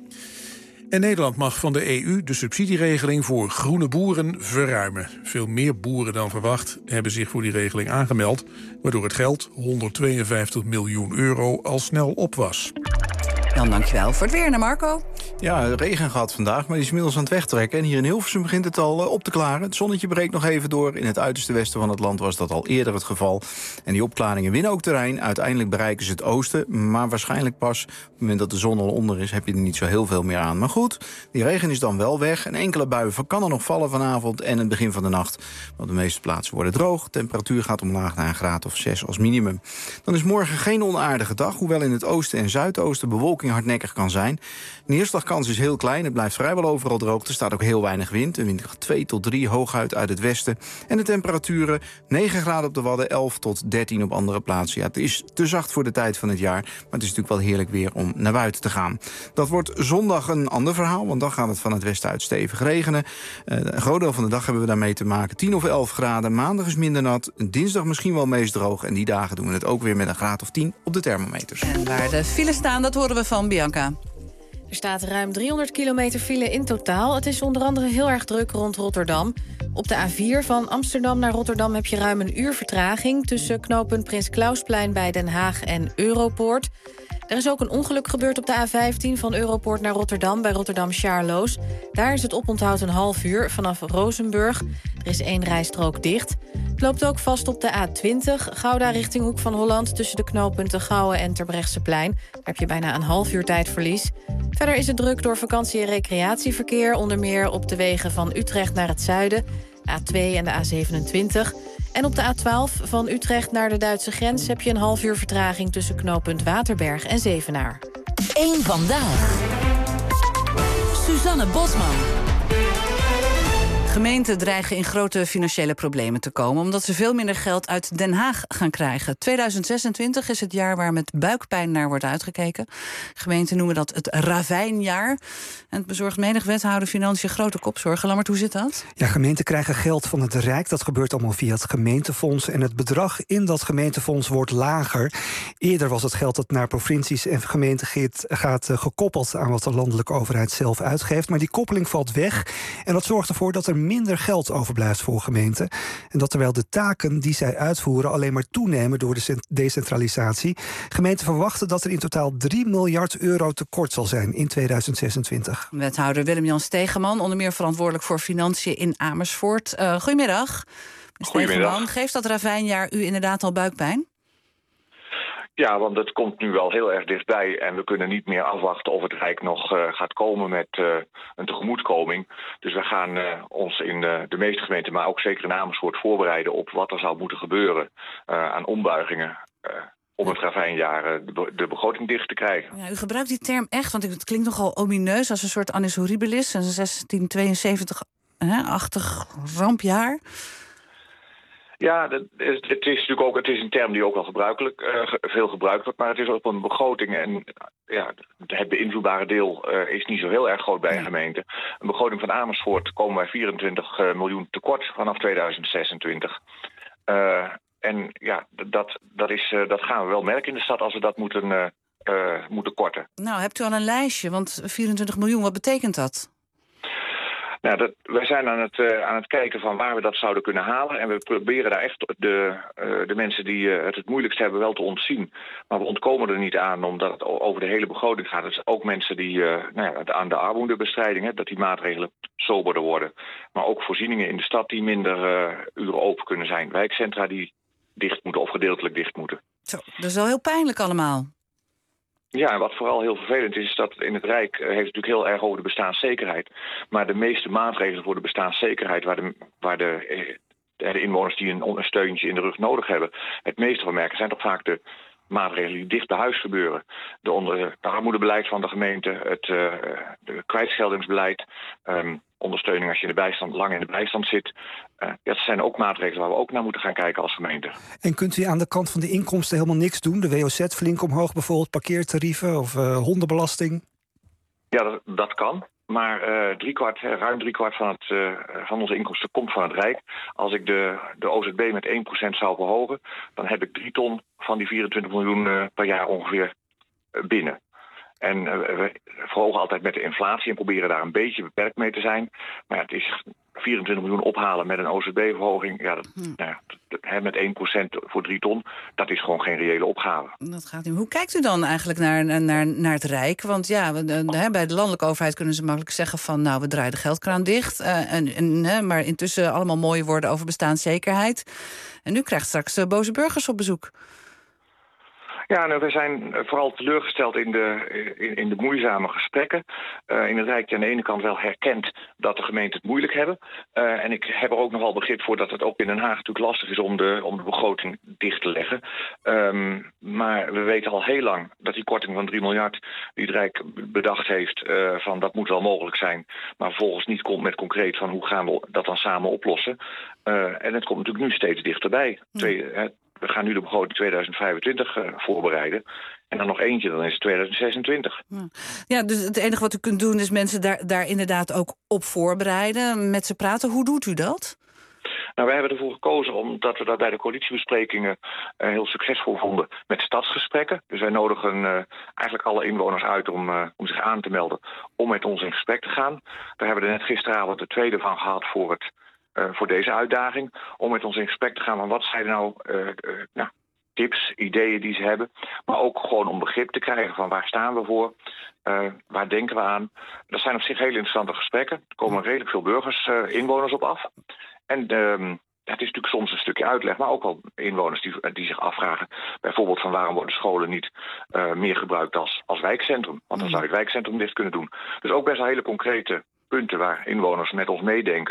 En Nederland mag van de E U de subsidieregeling voor groene boeren verruimen. Veel meer boeren dan verwacht hebben zich voor die regeling aangemeld, waardoor het geld, honderdtweeënvijftig miljoen euro, al snel op was. Jan, dankjewel. Voor het weer naar Marco. Ja, regen gehad vandaag, maar die is inmiddels aan het wegtrekken. En hier in Hilversum begint het al op te klaren. Het zonnetje breekt nog even door. In het uiterste westen van het land was dat al eerder het geval. En die opklaringen winnen ook terrein. Uiteindelijk bereiken ze het oosten. Maar waarschijnlijk pas op het moment dat de zon al onder is, heb je er niet zo heel veel meer aan. Maar goed, die regen is dan wel weg. Een enkele bui kan er nog vallen vanavond en het begin van de nacht. Op de meeste plaatsen worden droog. De temperatuur gaat omlaag naar een graad of zes als minimum. Dan is morgen geen onaardige dag. Hoewel in het oosten en zuidoosten bewolking hardnekkig kan zijn. De neerslagkans is heel klein. Het blijft vrijwel overal droog. Er staat ook heel weinig wind. Een wind twee tot drie hooguit uit het westen. En de temperaturen negen graden op de Wadden, elf tot dertien op andere plaatsen. Ja, het is te zacht voor de tijd van het jaar. Maar het is natuurlijk wel heerlijk weer om naar buiten te gaan. Dat wordt zondag een ander verhaal. Want dan gaat het van het westen uit stevig regenen. Uh, een groot deel van de dag hebben we daarmee te maken. tien of elf graden. Maandag is minder nat. Dinsdag misschien wel meest droog. En die dagen doen we het ook weer met een graad of tien op de thermometers. En waar de files staan, dat horen we van Bianca. Er staat ruim driehonderd kilometer file in totaal. Het is onder andere heel erg druk rond Rotterdam. Op de A vier van Amsterdam naar Rotterdam heb je ruim een uur vertraging tussen knooppunt Prins Klausplein bij Den Haag en Europoort. Er is ook een ongeluk gebeurd op de A vijftien van Europoort naar Rotterdam bij Rotterdam-Charloes. Daar is het oponthoud een half uur vanaf Rozenburg. Er is één rijstrook dicht. Het loopt ook vast op de A twintig, Gouda richting Hoek van Holland tussen de knooppunten Gouwen en Terbrechtseplein. Daar heb je bijna een half uur tijdverlies. Verder is het druk door vakantie- en recreatieverkeer, onder meer op de wegen van Utrecht naar het zuiden, A twee en de A zevenentwintig. En op de A twaalf van Utrecht naar de Duitse grens heb je een half uur vertraging tussen knooppunt Waterberg en Zevenaar. Eén vandaag. Suzanne Bosman. Gemeenten dreigen in grote financiële problemen te komen, omdat ze veel minder geld uit Den Haag gaan krijgen. tweeduizend zesentwintig is het jaar waar met buikpijn naar wordt uitgekeken. Gemeenten noemen dat het ravijnjaar. En het bezorgt menig wethouder financiën grote kopzorgen. Lammert, hoe zit dat? Ja, gemeenten krijgen geld van het Rijk. Dat gebeurt allemaal via het gemeentefonds. En het bedrag in dat gemeentefonds wordt lager. Eerder was het geld dat naar provincies en gemeenten gaat, gaat uh, gekoppeld aan wat de landelijke overheid zelf uitgeeft. Maar die koppeling valt weg. En dat zorgt ervoor dat er minder geld overblijft voor gemeenten. En dat terwijl de taken die zij uitvoeren alleen maar toenemen door de decentralisatie. Gemeenten verwachten dat er in totaal drie miljard euro tekort zal zijn in tweeduizend zesentwintig. Wethouder Willem-Jan Stegeman, onder meer verantwoordelijk voor financiën in Amersfoort. Uh, goedemiddag. Goedemiddag. Stegeman, geeft dat ravijnjaar u inderdaad al buikpijn? Ja, want het komt nu wel heel erg dichtbij en we kunnen niet meer afwachten of het Rijk nog uh, gaat komen met uh, een tegemoetkoming. Dus we gaan uh, ons in uh, de meeste gemeenten, maar ook zeker in Amersfoort, voorbereiden op wat er zou moeten gebeuren uh, aan ombuigingen. Uh, om het ravijnjaar de, de begroting dicht te krijgen. Ja, u gebruikt die term echt, want het klinkt nogal omineus als een soort annus horribilis, een zestien tweeënzeventig-achtig rampjaar. Ja, dat is, het is natuurlijk ook het is een term die ook wel gebruikelijk, uh, veel gebruikt wordt, maar het is op een begroting en ja, het beïnvloedbare deel uh, is niet zo heel erg groot bij een gemeente. Een begroting van Amersfoort komen wij vierentwintig miljoen tekort vanaf tweeduizend zesentwintig. Uh, en ja, dat, dat, is, uh, dat gaan we wel merken in de stad als we dat moeten, uh, uh, moeten korten. Nou, hebt u al een lijstje, want vierentwintig miljoen, wat betekent dat? Nou, dat, wij zijn aan het, uh, aan het kijken van waar we dat zouden kunnen halen. En we proberen daar echt de, uh, de mensen die uh, het het moeilijkst hebben wel te ontzien. Maar we ontkomen er niet aan, omdat het over de hele begroting gaat. Dus ook mensen die uh, nou ja, aan de armoedebestrijding, hè, dat die maatregelen soberder worden. Maar ook voorzieningen in de stad die minder uh, uren open kunnen zijn. Wijkcentra die dicht moeten of gedeeltelijk dicht moeten. Zo, dat is wel heel pijnlijk allemaal. Ja, en wat vooral heel vervelend is, is dat in het Rijk heeft het natuurlijk heel erg over de bestaanszekerheid. Maar de meeste maatregelen voor de bestaanszekerheid, waar de, waar de, de inwoners die een, een steuntje in de rug nodig hebben, het meeste van merken, zijn toch vaak de maatregelen die dicht bij huis gebeuren. De, onder, de armoedebeleid van de gemeente, het uh, de kwijtscheldingsbeleid, um, ondersteuning als je in de bijstand, lang in de bijstand zit. Uh, dat zijn ook maatregelen waar we ook naar moeten gaan kijken als gemeente. En kunt u aan de kant van de inkomsten helemaal niks doen? De W O Z flink omhoog bijvoorbeeld, parkeertarieven of uh, hondenbelasting? Ja, dat, dat kan. Maar uh, driekwart, ruim driekwart van, het, uh, van onze inkomsten komt van het Rijk. Als ik de, de O Z B met één procent zou verhogen, dan heb ik drie ton van die vierentwintig miljoen uh, per jaar ongeveer uh, binnen. En uh, we verhogen altijd met de inflatie en proberen daar een beetje beperkt mee te zijn. Maar ja, het is vierentwintig miljoen ophalen met een O Z B-verhoging. Ja, dat, hmm. nou ja, dat, met één procent voor drie ton, dat is gewoon geen reële opgave. Dat gaat niet. Hoe kijkt u dan eigenlijk naar, naar, naar het Rijk? Want ja, we, de, bij de landelijke overheid kunnen ze makkelijk zeggen van, nou, we draaien de geldkraan dicht. Uh, en, en, hè, maar intussen allemaal mooie woorden over bestaanszekerheid. En nu krijgt straks uh, boze burgers op bezoek. Ja, nou, we zijn vooral teleurgesteld in de, in, in de moeizame gesprekken. Uh, in het Rijk die aan de ene kant wel herkent dat de gemeenten het moeilijk hebben. Uh, en ik heb er ook nogal begrip voor dat het ook in Den Haag natuurlijk lastig is om de, om de begroting dicht te leggen. Um, maar we weten al heel lang dat die korting van drie miljard die het Rijk bedacht heeft, uh, van dat moet wel mogelijk zijn. Maar vervolgens niet komt met concreet van hoe gaan we dat dan samen oplossen. Uh, en het komt natuurlijk nu steeds dichterbij. Hmm. Twee, uh, We gaan nu de begroting tweeduizend vijfentwintig uh, voorbereiden. En dan nog eentje, dan is het tweeduizend zesentwintig. Ja, dus het enige wat u kunt doen is mensen daar, daar inderdaad ook op voorbereiden. Met ze praten. Hoe doet u dat? Nou, wij hebben ervoor gekozen omdat we dat bij de coalitiebesprekingen uh, heel succesvol vonden met stadsgesprekken. Dus wij nodigen uh, eigenlijk alle inwoners uit om, uh, om zich aan te melden om met ons in gesprek te gaan. Daar hebben we er net gisteravond de tweede van gehad voor het Uh, voor deze uitdaging, om met ons in gesprek te gaan van wat zijn nou, uh, uh, nou tips, ideeën die ze hebben, maar ook gewoon om begrip te krijgen van waar staan we voor, uh, waar denken we aan. Dat zijn op zich hele interessante gesprekken. Er komen redelijk veel burgers, uh, inwoners op af. En uh, het is natuurlijk soms een stukje uitleg, maar ook wel inwoners die, die zich afvragen, bijvoorbeeld van waarom worden scholen niet uh, meer gebruikt als, als wijkcentrum, want dan zou je het wijkcentrum dicht kunnen doen. Dus ook best wel hele concrete punten waar inwoners met ons meedenken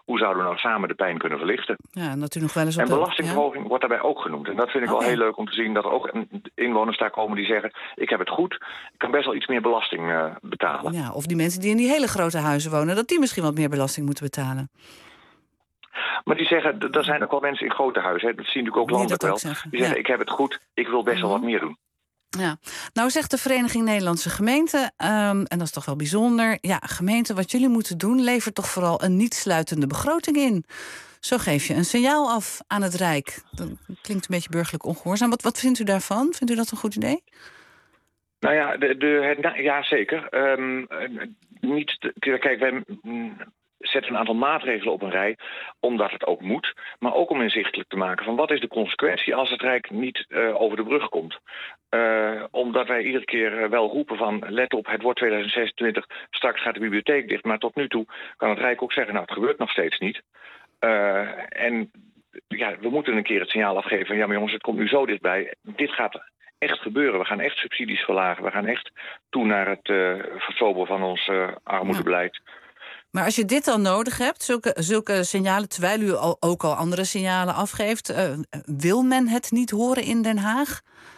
hoe zouden we nou samen de pijn kunnen verlichten? Ja, en dat u nog wel eens op En de- belastingverhoging ja? wordt daarbij ook genoemd. En dat vind ik Oké. wel heel leuk om te zien dat er ook inwoners daar komen die zeggen, ik heb het goed, ik kan best wel iets meer belasting uh, betalen. Ja, of die mensen die in die hele grote huizen wonen, dat die misschien wat meer belasting moeten betalen. Maar die zeggen, d- er zijn ook wel mensen in grote huizen, hè, dat zie je natuurlijk ook Die landelijk dat wel. ook zeggen, Die zeggen, ja. ik heb het goed, ik wil best wel wat meer doen. Ja, nou zegt de Vereniging Nederlandse Gemeenten, um, en dat is toch wel bijzonder, ja, gemeente, wat jullie moeten doen, levert toch vooral een niet sluitende begroting in. Zo geef je een signaal af aan het Rijk. Dat klinkt een beetje burgerlijk ongehoorzaam. Wat, wat vindt u daarvan? Vindt u dat een goed idee? Nou ja, de, de, het, na- ja zeker. Um, niet, te- kijk, wij mm, zetten een aantal maatregelen op een rij, omdat het ook moet. Maar ook om inzichtelijk te maken van wat is de consequentie als het Rijk niet uh, over de brug komt. Uh, omdat wij iedere keer uh, wel roepen van, let op, het wordt twintig zesentwintig, straks gaat de bibliotheek dicht. Maar tot nu toe kan het Rijk ook zeggen, nou, het gebeurt nog steeds niet. Uh, en ja, we moeten een keer het signaal afgeven van, ja, maar jongens, het komt nu zo dichtbij. Dit gaat echt gebeuren. We gaan echt subsidies verlagen. We gaan echt toe naar het uh, versoberen van ons uh, armoedebeleid. Maar als je dit dan nodig hebt, zulke, zulke signalen, terwijl u al, ook al andere signalen afgeeft, uh, wil men het niet horen in Den Haag?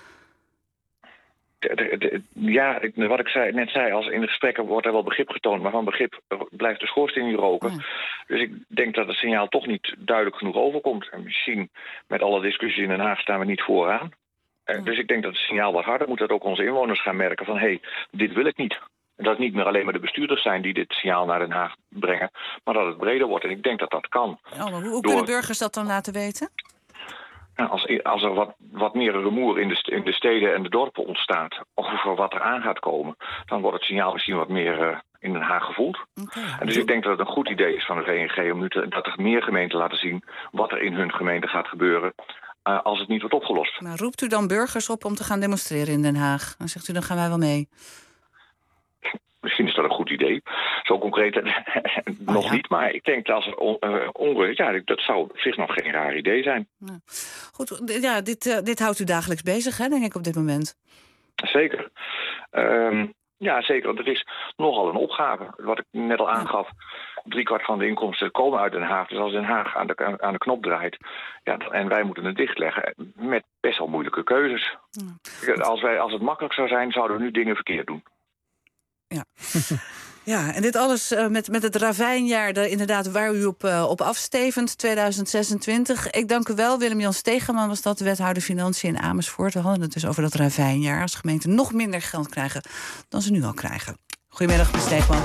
De, de, de, ja, ik, wat ik zei, net zei, als in de gesprekken wordt er wel begrip getoond, maar van begrip blijft de schoorsteen niet roken. Ja. Dus ik denk dat het signaal toch niet duidelijk genoeg overkomt. En misschien met alle discussies in Den Haag staan we niet vooraan. Ja. Dus ik denk dat het signaal wat harder moet, dat ook onze inwoners gaan merken van, hé, hey, dit wil ik niet. Dat het niet meer alleen maar de bestuurders zijn die dit signaal naar Den Haag brengen, maar dat het breder wordt. En ik denk dat dat kan. Oh, maar hoe hoe Door... kunnen burgers dat dan laten weten? Nou, als, als er wat, wat meer rumoer in de, in de steden en de dorpen ontstaat over wat er aan gaat komen, dan wordt het signaal misschien wat meer uh, in Den Haag gevoeld. Okay. En dus ik denk dat het een goed idee is van de V N G om nu te, dat er meer gemeenten laten zien wat er in hun gemeente gaat gebeuren uh, als het niet wordt opgelost. Maar roept u dan burgers op om te gaan demonstreren in Den Haag? Dan zegt u, dan gaan wij wel mee. Misschien is dat een goed idee. Zo concreet nog oh, ja. niet. Maar ik denk dat als er on, uh, onrust, ja, dat zou op zich nog geen raar idee zijn. Ja. Goed, ja, dit, uh, dit houdt u dagelijks bezig, hè, denk ik, op dit moment. Zeker. Um, ja, zeker. Want het is nogal een opgave. Wat ik net al aangaf. Driekwart van de inkomsten komen uit Den Haag. Dus als Den Haag aan de, aan de knop draait, ja, en wij moeten het dichtleggen met best wel moeilijke keuzes. Ja. Als, wij, als het makkelijk zou zijn, zouden we nu dingen verkeerd doen. Ja. Ja, en dit alles uh, met, met het ravijnjaar, de, inderdaad, waar u op, uh, op afstevend, tweeduizend zesentwintig. Ik dank u wel. Willem-Jan Stegeman was dat, de wethouder Financiën in Amersfoort. We hadden het dus over dat ravijnjaar. Als gemeenten nog minder geld krijgen dan ze nu al krijgen. Goedemiddag, meneer Stegeman.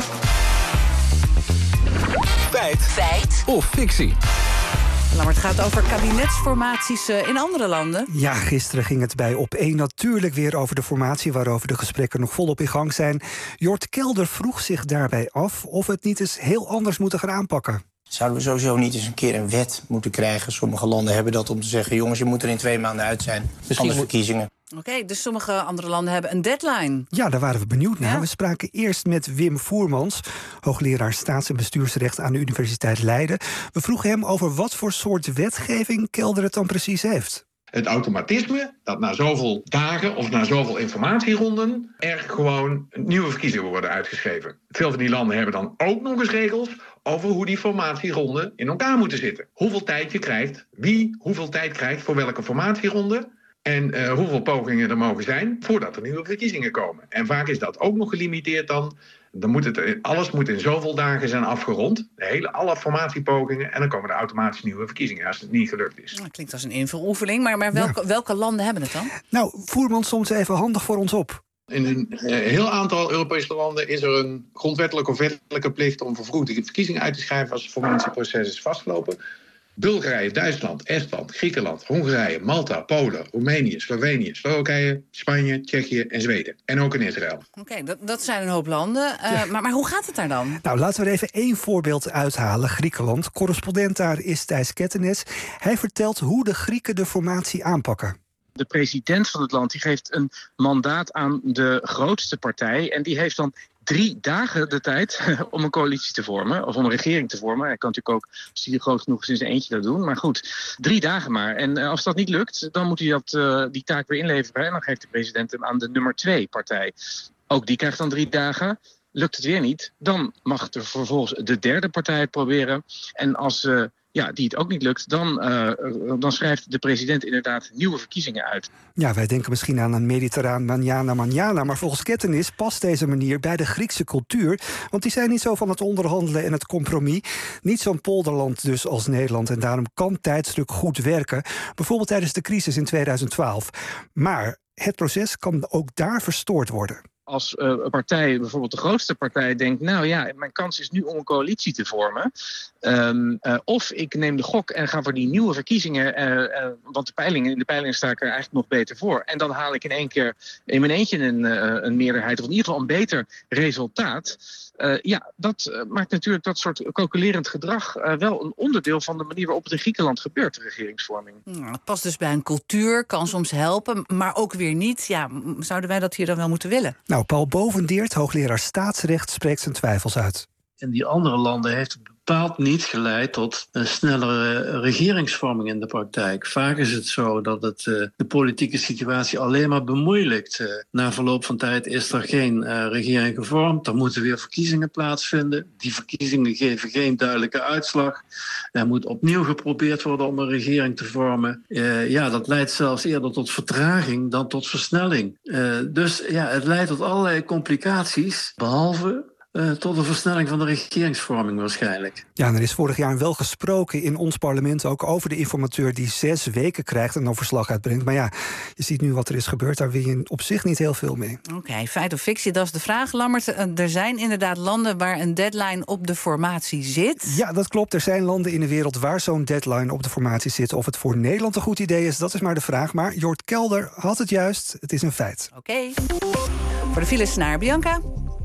Feit. Feit. Of fictie. Maar het gaat over kabinetsformaties in andere landen. Ja, gisteren ging het bij Op één natuurlijk weer over de formatie, waarover de gesprekken nog volop in gang zijn. Jort Kelder vroeg zich daarbij af of het niet eens heel anders moeten gaan aanpakken. Zouden we sowieso niet eens een keer een wet moeten krijgen? Sommige landen hebben dat om te zeggen, jongens, je moet er in twee maanden uit zijn. Misschien de verkiezingen. Oké, okay, dus sommige andere landen hebben een deadline. Ja, daar waren we benieuwd naar. Ja? We spraken eerst met Wim Voermans, hoogleraar staats- en bestuursrecht aan de Universiteit Leiden. We vroegen hem over wat voor soort wetgeving Kelder het dan precies heeft. Het automatisme dat na zoveel dagen of na zoveel informatieronden er gewoon nieuwe verkiezingen worden uitgeschreven. Veel van die landen hebben dan ook nog eens regels over hoe die formatieronden in elkaar moeten zitten. Hoeveel tijd je krijgt, wie hoeveel tijd krijgt voor welke formatieronde. En uh, hoeveel pogingen er mogen zijn voordat er nieuwe verkiezingen komen. En vaak is dat ook nog gelimiteerd dan. Dan moet het, alles moet in zoveel dagen zijn afgerond. De hele, alle formatiepogingen. En dan komen er automatisch nieuwe verkiezingen als het niet gelukt is. Nou, klinkt als een invuloefening. Maar, maar welke, ja. welke landen hebben het dan? Nou, Voermans soms even handig voor ons op. In een uh, heel aantal Europese landen is er een grondwettelijke of wettelijke plicht om vervroegd verkiezingen uit te schrijven als het formatieproces is vastgelopen. Bulgarije, Duitsland, Estland, Griekenland, Hongarije, Malta, Polen, Roemenië, Slovenië, Slowakije, Spanje, Tsjechië en Zweden. En ook in Israël. Oké, okay, dat, dat zijn een hoop landen. Uh, ja. maar, maar hoe gaat het daar dan? Nou, laten we er even één voorbeeld uithalen. Griekenland. Correspondent daar is Thijs Kettenes. Hij vertelt hoe de Grieken de formatie aanpakken. De president van het land die geeft een mandaat aan de grootste partij. En die heeft dan drie dagen de tijd om een coalitie te vormen. Of om een regering te vormen. Hij kan natuurlijk ook, als hij groot genoeg is, in zijn eentje dat doen. Maar goed, drie dagen maar. En als dat niet lukt, dan moet hij dat, uh, die taak weer inleveren. En dan geeft de president hem aan de nummer twee partij. Ook die krijgt dan drie dagen. lukt het weer niet, dan mag er vervolgens de derde partij het proberen. En als uh, ja, die het ook niet lukt, dan, uh, dan schrijft de president inderdaad nieuwe verkiezingen uit. Ja, wij denken misschien aan een mediterraan manjana manjana, maar volgens Kettenis past deze manier bij de Griekse cultuur, want die zijn niet zo van het onderhandelen en het compromis. Niet zo'n polderland dus als Nederland, en daarom kan tijdsdruk goed werken, bijvoorbeeld tijdens de crisis in tweeduizend twaalf. Maar het proces kan ook daar verstoord worden. Als uh, een partij, bijvoorbeeld de grootste partij, denkt, nou ja, mijn kans is nu om een coalitie te vormen. Um, uh, of ik neem de gok en ga voor die nieuwe verkiezingen, uh, uh, want de peilingen, in de peilingen sta ik er eigenlijk nog beter voor. En dan haal ik in één keer in mijn eentje een, uh, een meerderheid, of in ieder geval een beter resultaat. Uh, ja, dat uh, maakt natuurlijk dat soort calculerend gedrag uh, wel een onderdeel van de manier waarop het in Griekenland gebeurt, de regeringsvorming. Nou, het past dus bij een cultuur, kan soms helpen, maar ook weer niet. Ja, zouden wij dat hier dan wel moeten willen? Nou, Paul Bovendeert, hoogleraar staatsrecht, spreekt zijn twijfels uit. In die andere landen heeft het bepaald niet geleid tot een snellere regeringsvorming in de praktijk. Vaak is het zo dat het uh, de politieke situatie alleen maar bemoeilijkt. Uh, na verloop van tijd is er geen uh, regering gevormd. Er moeten weer verkiezingen plaatsvinden. Die verkiezingen geven geen duidelijke uitslag. Er moet opnieuw geprobeerd worden om een regering te vormen. Uh, ja, dat leidt zelfs eerder tot vertraging dan tot versnelling. Uh, dus ja, het leidt tot allerlei complicaties, behalve Uh, tot een versnelling van de regeringsvorming waarschijnlijk. Ja, en er is vorig jaar wel gesproken in ons parlement ook over de informateur die zes weken krijgt en dan verslag uitbrengt. Maar ja, je ziet nu wat er is gebeurd, daar win je op zich niet heel veel mee. Oké, okay, feit of fictie, dat is de vraag. Lammert, er zijn inderdaad landen waar een deadline op de formatie zit. Ja, dat klopt. Er zijn landen in de wereld waar zo'n deadline op de formatie zit. Of het voor Nederland een goed idee is, dat is maar de vraag. Maar Jort Kelder had het juist. Het is een feit. Oké. Okay. Voor de files naar Bianca.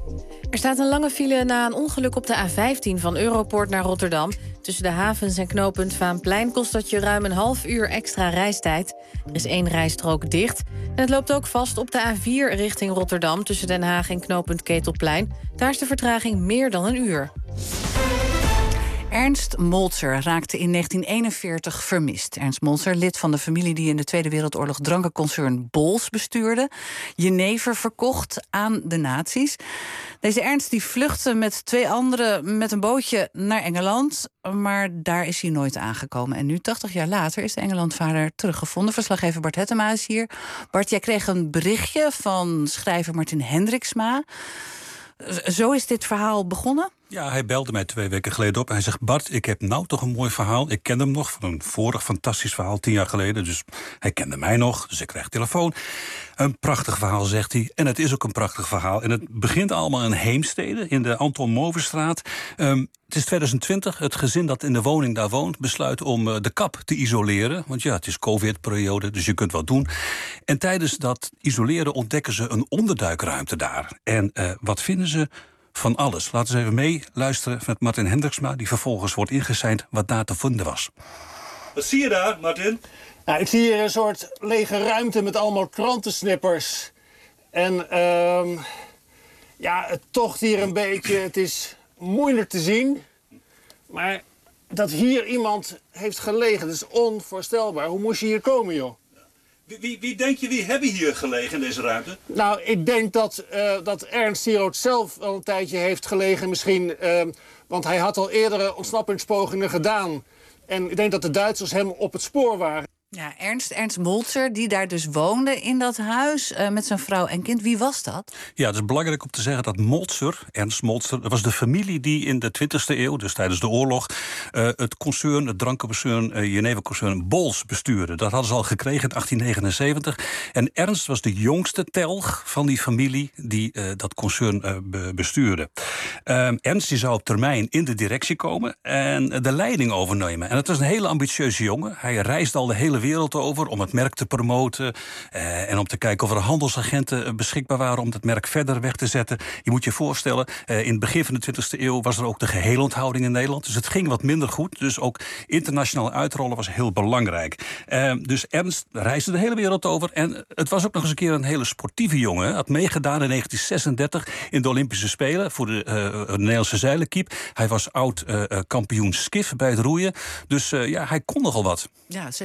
Er staat een lange file na een ongeluk op de A vijftien van Europoort naar Rotterdam. Tussen de havens en knooppunt Vaanplein kost dat je ruim een half uur extra reistijd. Er is één rijstrook dicht. En het loopt ook vast op de A vier richting Rotterdam tussen Den Haag en knooppunt Ketelplein. Daar is de vertraging meer dan een uur. Ernst Moltzer raakte in negentien eenenveertig vermist. Ernst Moltzer, lid van de familie die in de Tweede Wereldoorlog drankenconcern Bols bestuurde, jenever verkocht aan de nazi's. Deze Ernst die vluchtte met twee anderen met een bootje naar Engeland, maar daar is hij nooit aangekomen. En nu, tachtig jaar later, is de Engelandvader teruggevonden. Verslaggever Bart Hettema is hier. Bart, jij kreeg een berichtje van schrijver Martin Hendriksma. Zo is dit verhaal begonnen? Ja, hij belde mij twee weken geleden op en hij zegt: Bart, ik heb nou toch een mooi verhaal. Ik ken hem nog van een vorig fantastisch verhaal tien jaar geleden. Dus hij kende mij nog, dus ik krijg telefoon. Een prachtig verhaal, zegt hij. En het is ook een prachtig verhaal. En het begint allemaal in Heemstede, in de Anton Moverstraat. Um, het is tweeduizend twintig. Het gezin dat in de woning daar woont besluit om uh, de kap te isoleren. Want ja, het is covid-periode, dus je kunt wat doen. En tijdens dat isoleren ontdekken ze een onderduikruimte daar. En uh, wat vinden ze? Van alles. Laten we even meeluisteren met Martin Hendriksma, die vervolgens wordt ingeseind wat daar te vinden was. Wat zie je daar, Martin? Nou, ik zie hier een soort lege ruimte met allemaal krantensnippers. En uh, ja, het tocht hier een beetje. Het is moeilijk te zien. Maar dat hier iemand heeft gelegen, dat is onvoorstelbaar. Hoe moest je hier komen, joh? Wie, wie, wie denk je, wie hebben hier gelegen in deze ruimte? Nou, ik denk dat, uh, dat Ernst hier ook zelf al een tijdje heeft gelegen misschien. Uh, want hij had al eerdere ontsnappingspogingen gedaan. En ik denk dat de Duitsers hem op het spoor waren. Ja, Ernst, Ernst Moltzer, die daar dus woonde in dat huis uh, met zijn vrouw en kind. Wie was dat? Ja, het is belangrijk om te zeggen dat Moltzer, Ernst Moltzer, dat was de familie die in de twintigste eeuw, dus tijdens de oorlog, uh, het concern, het drankenconcern, uh, Jeneverconcern Bols bestuurde. Dat hadden ze al gekregen in achttien negenenzeventig. En Ernst was de jongste telg van die familie die uh, dat concern uh, be bestuurde. Uh, Ernst die zou op termijn in de directie komen en de leiding overnemen. En het was een hele ambitieuze jongen. Hij reisde al de hele wereld over om het merk te promoten uh, en om te kijken of er handelsagenten beschikbaar waren om het merk verder weg te zetten. Je moet je voorstellen, uh, in het begin van de twintigste eeuw was er ook de geheelonthouding in Nederland. Dus het ging wat minder goed. Dus ook internationaal uitrollen was heel belangrijk. Uh, dus Ernst reisde de hele wereld over. En het was ook nog eens een keer een hele sportieve jongen. Hij had meegedaan in negentien zesendertig in de Olympische Spelen voor de, uh, de Nederlandse zeilenkiep. Hij was oud uh, kampioen skif bij het roeien. Dus uh, ja, hij kon nogal wat. Ja, zesendertig.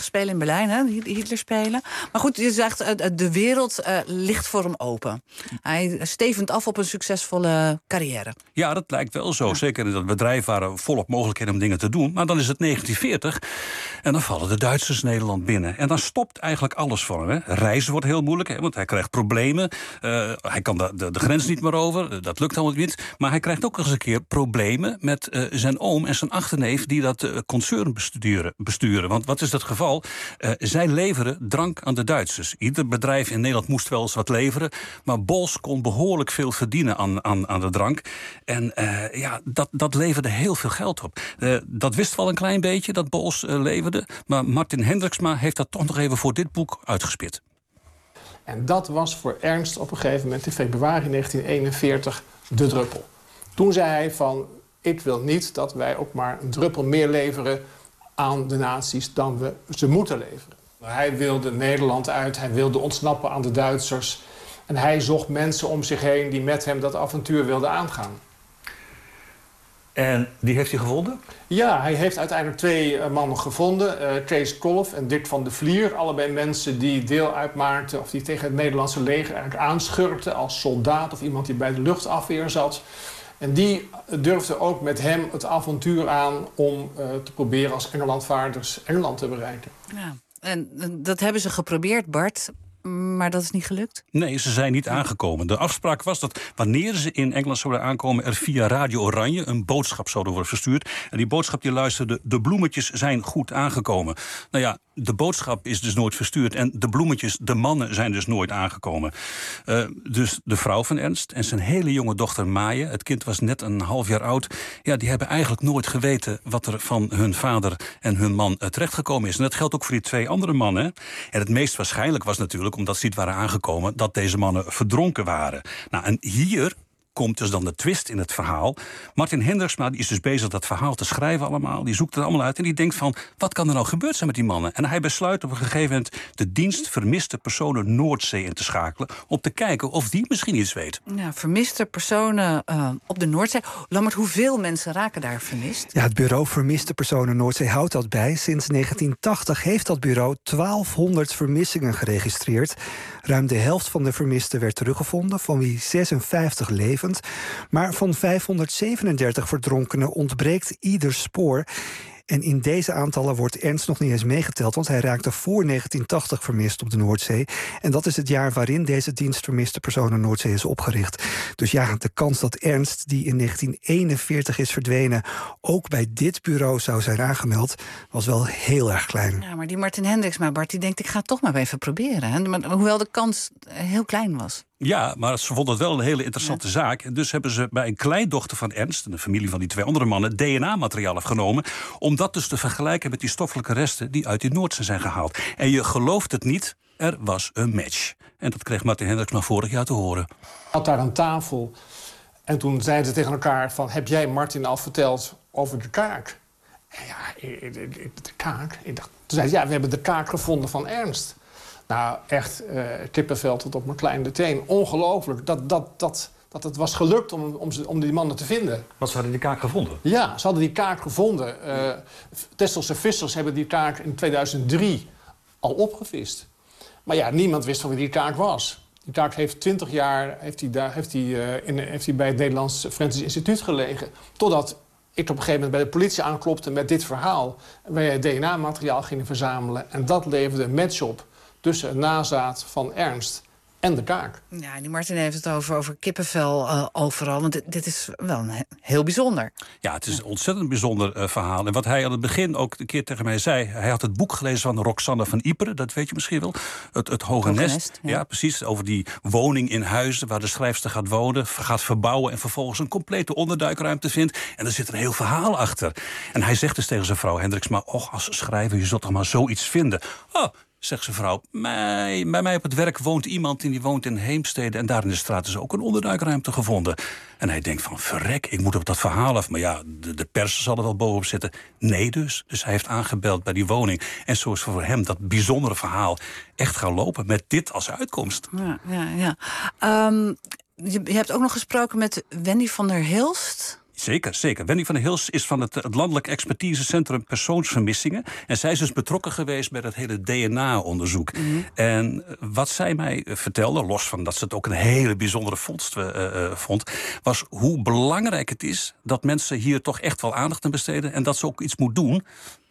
spelen in Berlijn, hè? Hitler spelen. Maar goed, je zegt, uh, de wereld uh, ligt voor hem open. Hij stevend af op een succesvolle carrière. Ja, dat lijkt wel zo. Ja. Zeker in dat bedrijf waren volop mogelijkheden om dingen te doen. Maar dan is het negentien veertig en dan vallen de Duitsers Nederland binnen. En dan stopt eigenlijk alles voor hem. Hè. Reizen wordt heel moeilijk, hè, want hij krijgt problemen. Uh, hij kan de, de, de grens niet meer over, dat lukt allemaal niet. Maar hij krijgt ook eens een keer problemen met uh, zijn oom en zijn achterneef die dat uh, concern besturen, besturen. Want wat is het geval? Uh, zij leveren drank aan de Duitsers. Ieder bedrijf in Nederland moest wel eens wat leveren. Maar Bols kon behoorlijk veel verdienen aan, aan, aan de drank. En uh, ja, dat, dat leverde heel veel geld op. Uh, dat wist wel een klein beetje, dat Bols uh, leverde. Maar Martin Hendriksma heeft dat toch nog even voor dit boek uitgespit. En dat was voor Ernst op een gegeven moment in februari negentien eenenveertig de druppel. Toen zei hij van, ik wil niet dat wij ook maar een druppel meer leveren aan de nazi's dan we ze moeten leveren. Hij wilde Nederland uit, hij wilde ontsnappen aan de Duitsers. En hij zocht mensen om zich heen die met hem dat avontuur wilden aangaan. En die heeft hij gevonden? Ja, hij heeft uiteindelijk twee uh, mannen gevonden. Uh, Kees Kolff en Dick van de Vlier. Allebei mensen die deel uitmaakten of die tegen het Nederlandse leger eigenlijk aanschurkten als soldaat of iemand die bij de luchtafweer zat. En die durfden ook met hem het avontuur aan om uh, te proberen als Engelandvaarders Engeland te bereiken. Ja, en dat hebben ze geprobeerd, Bart. Maar dat is niet gelukt? Nee, ze zijn niet aangekomen. De afspraak was dat wanneer ze in Engeland zouden aankomen, er via Radio Oranje een boodschap zouden worden verstuurd. En die boodschap die luisterde, de bloemetjes zijn goed aangekomen. Nou ja, de boodschap is dus nooit verstuurd. En de bloemetjes, de mannen, zijn dus nooit aangekomen. Uh, dus de vrouw van Ernst en zijn hele jonge dochter Maaie, het kind was net een half jaar oud, ja, die hebben eigenlijk nooit geweten wat er van hun vader en hun man uh, terechtgekomen is. En dat geldt ook voor die twee andere mannen. En het meest waarschijnlijk was natuurlijk, omdat ze niet waren aangekomen, dat deze mannen verdronken waren. Nou, en hier komt dus dan de twist in het verhaal. Martin Hendriksma die is dus bezig dat verhaal te schrijven allemaal. Die zoekt het allemaal uit en die denkt van, wat kan er nou gebeurd zijn met die mannen? En hij besluit op een gegeven moment de dienst vermiste personen Noordzee in te schakelen, om te kijken of die misschien iets weet. Ja, vermiste personen uh, op de Noordzee. Lammert, hoeveel mensen raken daar vermist? Ja, het bureau Vermiste Personen Noordzee houdt dat bij. Sinds negentien tachtig heeft dat bureau twaalfhonderd vermissingen geregistreerd. Ruim de helft van de vermisten werd teruggevonden, van wie zesenvijftig levend. Maar van vijfhonderdzevenendertig verdronkenen ontbreekt ieder spoor. En in deze aantallen wordt Ernst nog niet eens meegeteld, want hij raakte voor negentien tachtig vermist op de Noordzee. En dat is het jaar waarin deze dienst Vermiste Personen Noordzee is opgericht. Dus ja, de kans dat Ernst, die in negentien eenenveertig is verdwenen, ook bij dit bureau zou zijn aangemeld, was wel heel erg klein. Ja, maar die Martin Hendriksma, Bart, die denkt, ik ga het toch maar even proberen. Hè? Maar, hoewel de kans heel klein was. Ja, maar ze vonden het wel een hele interessante ja. zaak. En dus hebben ze bij een kleindochter van Ernst, de familie van die twee andere mannen, D N A-materiaal afgenomen, om dat dus te vergelijken met die stoffelijke resten die uit die Noordzee zijn gehaald. En je gelooft het niet, er was een match. En dat kreeg Martin Hendriksma vorig jaar te horen. Ik had daar een tafel en toen zeiden ze tegen elkaar van, heb jij Martin al verteld over de kaak? En ja, de kaak? Ik dacht, toen zei ze, ja, we hebben de kaak gevonden van Ernst. Nou, echt uh, kippenvel tot op mijn kleine teen. Ongelooflijk dat, dat, dat, dat het was gelukt om, om, ze, om die mannen te vinden. Want ze hadden die kaak gevonden? Ja, ze hadden die kaak gevonden. Uh, Texelse vissers hebben die kaak in tweeduizend drie al opgevist. Maar ja, niemand wist van wie die kaak was. Die kaak heeft twintig jaar heeft die daar, heeft die, uh, in, heeft die bij het Nederlands Forensisch Instituut gelegen. Totdat ik op een gegeven moment bij de politie aanklopte met dit verhaal. En wij D N A-materiaal gingen verzamelen. En dat leverde een match op tussen een nazaat van Ernst en de kaak. Ja, die Martin heeft het over, over kippenvel uh, overal. Want dit, dit is wel een, heel bijzonder. Ja, het is een ontzettend bijzonder uh, verhaal. En wat hij aan het begin ook een keer tegen mij zei, hij had het boek gelezen van Roxanne van Ypres, dat weet je misschien wel. Het, het Hoge, Hoge Nest. Nest ja. ja, precies. Over die woning in Huizen waar de schrijfster gaat wonen, gaat verbouwen en vervolgens een complete onderduikruimte vindt. En er zit een heel verhaal achter. En hij zegt dus tegen zijn vrouw Hendriksma, och, als schrijver, je zult toch maar zoiets vinden. Oh, zegt zijn vrouw, mij, bij mij op het werk woont iemand en die woont in Heemstede en daar in de straat is ook een onderduikruimte gevonden. En hij denkt van, verrek, ik moet op dat verhaal af. Maar ja, de, de pers zal er wel bovenop zitten. Nee dus. Dus hij heeft aangebeld bij die woning. En zo is voor hem dat bijzondere verhaal echt gaan lopen met dit als uitkomst. Ja, ja, ja. Um, je, je hebt ook nog gesproken met Wendy van der Hilst. Zeker, zeker. Wendy van der Hils is van het, het Landelijk Expertisecentrum Persoonsvermissingen. En zij is dus betrokken geweest bij het hele D N A-onderzoek. Mm-hmm. En wat zij mij vertelde, los van dat ze het ook een hele bijzondere vondst uh, uh, vond, was hoe belangrijk het is dat mensen hier toch echt wel aandacht aan besteden en dat ze ook iets moet doen.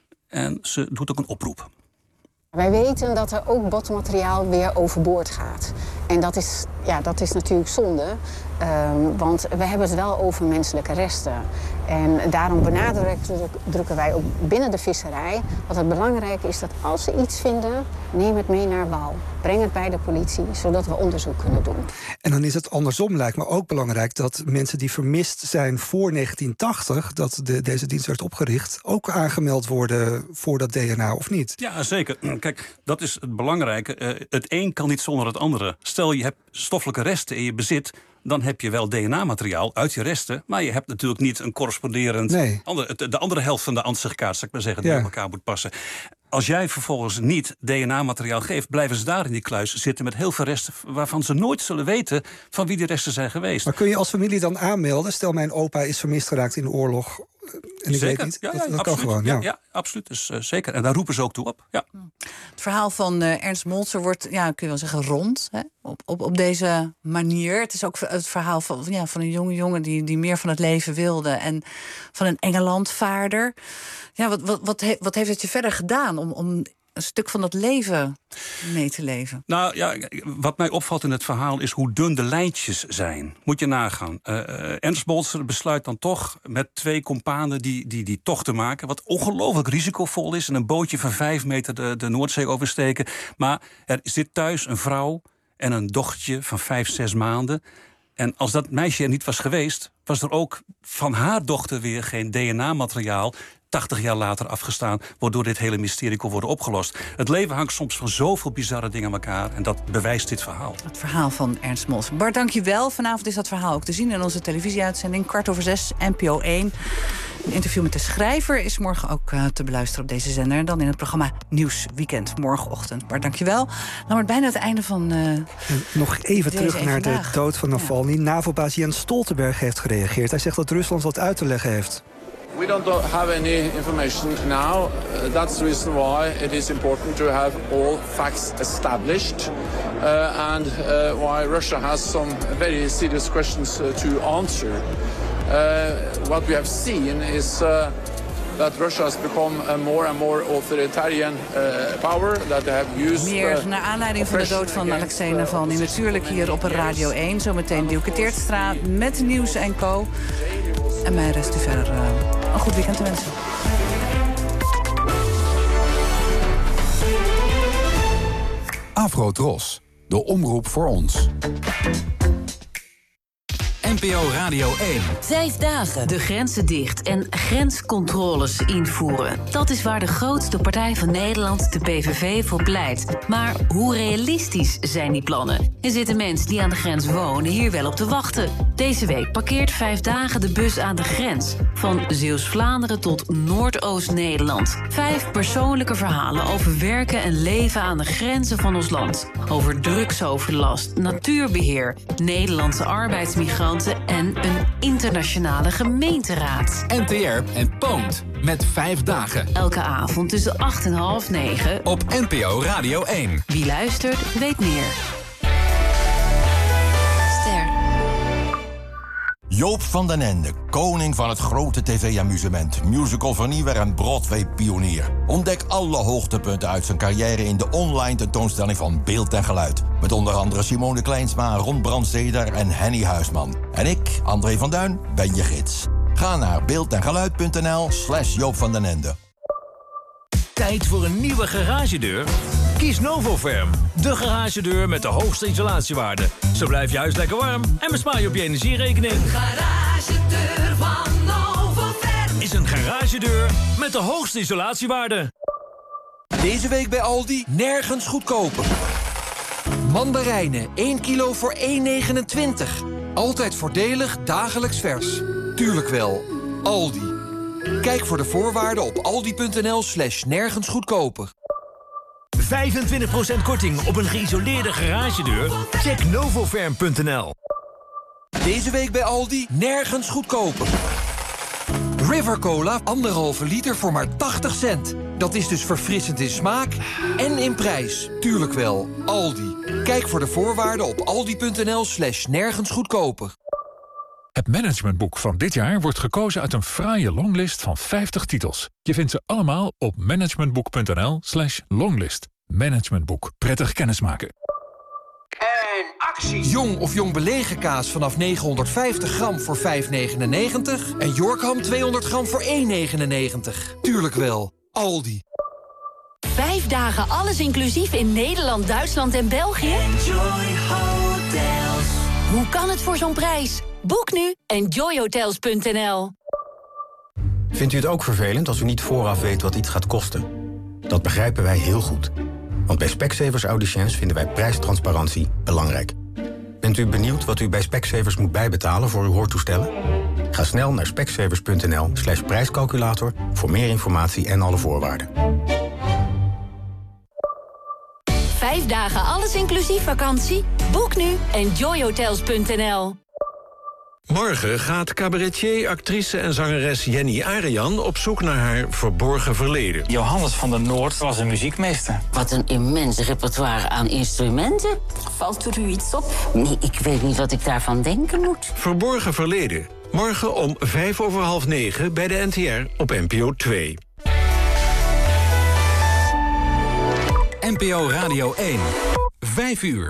En ze doet ook een oproep. Wij weten dat er ook botmateriaal weer overboord gaat. En dat is, ja, dat is natuurlijk zonde, um, want we hebben het wel over menselijke resten. En daarom benadrukken wij ook binnen de visserij dat het belangrijk is dat als ze iets vinden, neem het mee naar wal. Breng het bij de politie, zodat we onderzoek kunnen doen. En dan is het andersom, lijkt me ook belangrijk dat mensen die vermist zijn voor negentien tachtig, dat de, deze dienst werd opgericht, ook aangemeld worden voor dat D N A of niet? Ja, zeker. Kijk, dat is het belangrijke. Uh, het een kan niet zonder het andere. Stel, je hebt stoffelijke resten in je bezit, dan heb je wel D N A-materiaal uit je resten, maar je hebt natuurlijk niet een corresponderend nee. andere, de andere helft van de ansichtkaart, zou ik maar zeggen, die ja. op elkaar moet passen. Als jij vervolgens niet D N A-materiaal geeft, blijven ze daar in die kluis zitten met heel veel resten waarvan ze nooit zullen weten van wie die resten zijn geweest. Maar kun je als familie dan aanmelden? Stel, mijn opa is vermist geraakt in de oorlog. En ik zeker. weet niet, ja, ja, dat, dat absoluut. kan gewoon. Ja, ja. ja absoluut. Dus, uh, zeker. En daar roepen ze ook toe op. Ja. Het verhaal van uh, Ernst Moltzer wordt, ja, kun je wel zeggen, rond. Hè? Op, op, op deze manier. Het is ook het verhaal van, ja, van een jonge jongen die, die meer van het leven wilde. En van een Engelandvaarder. Ja, wat, wat, wat, he, wat heeft het je verder gedaan om, om een stuk van dat leven mee te leven? Nou ja, wat mij opvalt in het verhaal is hoe dun de lijntjes zijn. Moet je nagaan. Uh, Ernst Moltzer besluit dan toch met twee kompanen die, die, die tocht te maken, wat ongelooflijk risicovol is. En een bootje van vijf meter de, de Noordzee oversteken. Maar er zit thuis een vrouw en een dochtertje van vijf, zes maanden. En als dat meisje er niet was geweest, was er ook van haar dochter weer geen D N A-materiaal tachtig jaar later afgestaan, waardoor dit hele mysterie kon worden opgelost. Het leven hangt soms van zoveel bizarre dingen aan elkaar en dat bewijst dit verhaal. Het verhaal van Ernst Moltzer. Bart, dank je wel. Vanavond is dat verhaal ook te zien in onze televisieuitzending. Kwart over zes, N P O één. Een interview met de schrijver is morgen ook uh, te beluisteren op deze zender. En dan in het programma Nieuwsweekend morgenochtend. Bart, dank je wel. Nou, maar bijna het einde van uh, nog even terug naar vandaag. de dood van Navalny. Ja. NAVO-baas Jens Stoltenberg heeft gereageerd. Hij zegt dat Rusland wat uit te leggen heeft. We don't have any information now. Uh, that's the reason why it is important to have all facts established. Uh, and uh, why Russia has some very serious questions uh, to answer. Uh, what we have seen is uh, that Russia has become a more and more authoritarian uh, power. That they have used. Meer uh, naar aanleiding van de dood van Alexei Navalny. Natuurlijk hier op Radio één. Zometeen Dielke Teertstra met Nieuws en Co. En mij rest u verder uh, een goed weekend te wensen. Afro-Tros, de omroep voor ons. N P O Radio één. Vijf dagen. De grenzen dicht en grenscontroles invoeren. Dat is waar de grootste partij van Nederland, de P V V, voor pleit. Maar hoe realistisch zijn die plannen? Er zitten mensen die aan de grens wonen hier wel op te wachten. Deze week parkeert Vijf dagen de bus aan de grens. Van Zeeuws-Vlaanderen tot Noordoost-Nederland. Vijf persoonlijke verhalen over werken en leven aan de grenzen van ons land. Over drugsoverlast, natuurbeheer, Nederlandse arbeidsmigranten en een internationale gemeenteraad. N T R en Poont met Vijf dagen. Elke avond tussen acht en half negen. Op N P O Radio één. Wie luistert, weet meer. Ster. Joop van den Ende, koning van het grote tv-amusement, musical-vernieuwer en Broadway-pionier. Ontdek alle hoogtepunten uit zijn carrière in de online tentoonstelling van Beeld en Geluid. Met onder andere Simone Kleinsma, Ron Brandsteder en Henny Huisman. En ik, André van Duin, ben je gids. Ga naar beeldengeluid.nl slash Joop van den Ende. Tijd voor een nieuwe garagedeur? Kies Novoferm, de garagedeur met de hoogste isolatiewaarde. Zo blijf je huis lekker warm en bespaar je op je energierekening. Een garagedeur van Novoferm is een garagedeur met de hoogste isolatiewaarde. Deze week bij Aldi nergens goedkoper. Mandarijnen één kilo voor één negenentwintig. Altijd voordelig, dagelijks vers. Tuurlijk wel, Aldi. Kijk voor de voorwaarden op aldi.nl slash nergens goedkoper. vijfentwintig procent korting op een geïsoleerde garagedeur? Check novoferm punt n l. Deze week bij Aldi nergens goedkoper. River Cola, anderhalve liter voor maar tachtig cent. Dat is dus verfrissend in smaak en in prijs. Tuurlijk wel, Aldi. Kijk voor de voorwaarden op aldi.nl slash nergens goedkoper. Het managementboek van dit jaar wordt gekozen uit een fraaie longlist van vijftig titels. Je vindt ze allemaal op managementboek.nl slash longlist. Managementboek. Prettig kennismaken. En actie! Jong of jong belegen kaas vanaf negenhonderdvijftig gram voor vijf negenennegentig. En Yorkham tweehonderd gram voor één negenennegentig. Tuurlijk wel, Aldi. Vijf dagen alles inclusief in Nederland, Duitsland en België? Enjoy Hotels. Hoe kan het voor zo'n prijs? Boek nu enjoy hotels punt n l. Vindt u het ook vervelend als u niet vooraf weet wat iets gaat kosten? Dat begrijpen wij heel goed. Want bij Specsavers Audiciëns vinden wij prijstransparantie belangrijk. Bent u benieuwd wat u bij Specsavers moet bijbetalen voor uw hoortoestellen? Ga snel naar specsavers.nl slash prijscalculator voor meer informatie en alle voorwaarden. Vijf dagen alles inclusief vakantie? Boek nu enjoy hotels punt n l. Morgen gaat cabaretier, actrice en zangeres Jenny Arian op zoek naar haar verborgen verleden. Johannes van der Noord was een muziekmeester. Wat een immens repertoire aan instrumenten. Valt er u iets op? Nee, ik weet niet wat ik daarvan denken moet. Verborgen verleden. Morgen om vijf over half negen bij de N T R op N P O twee. N P O Radio één. Vijf uur.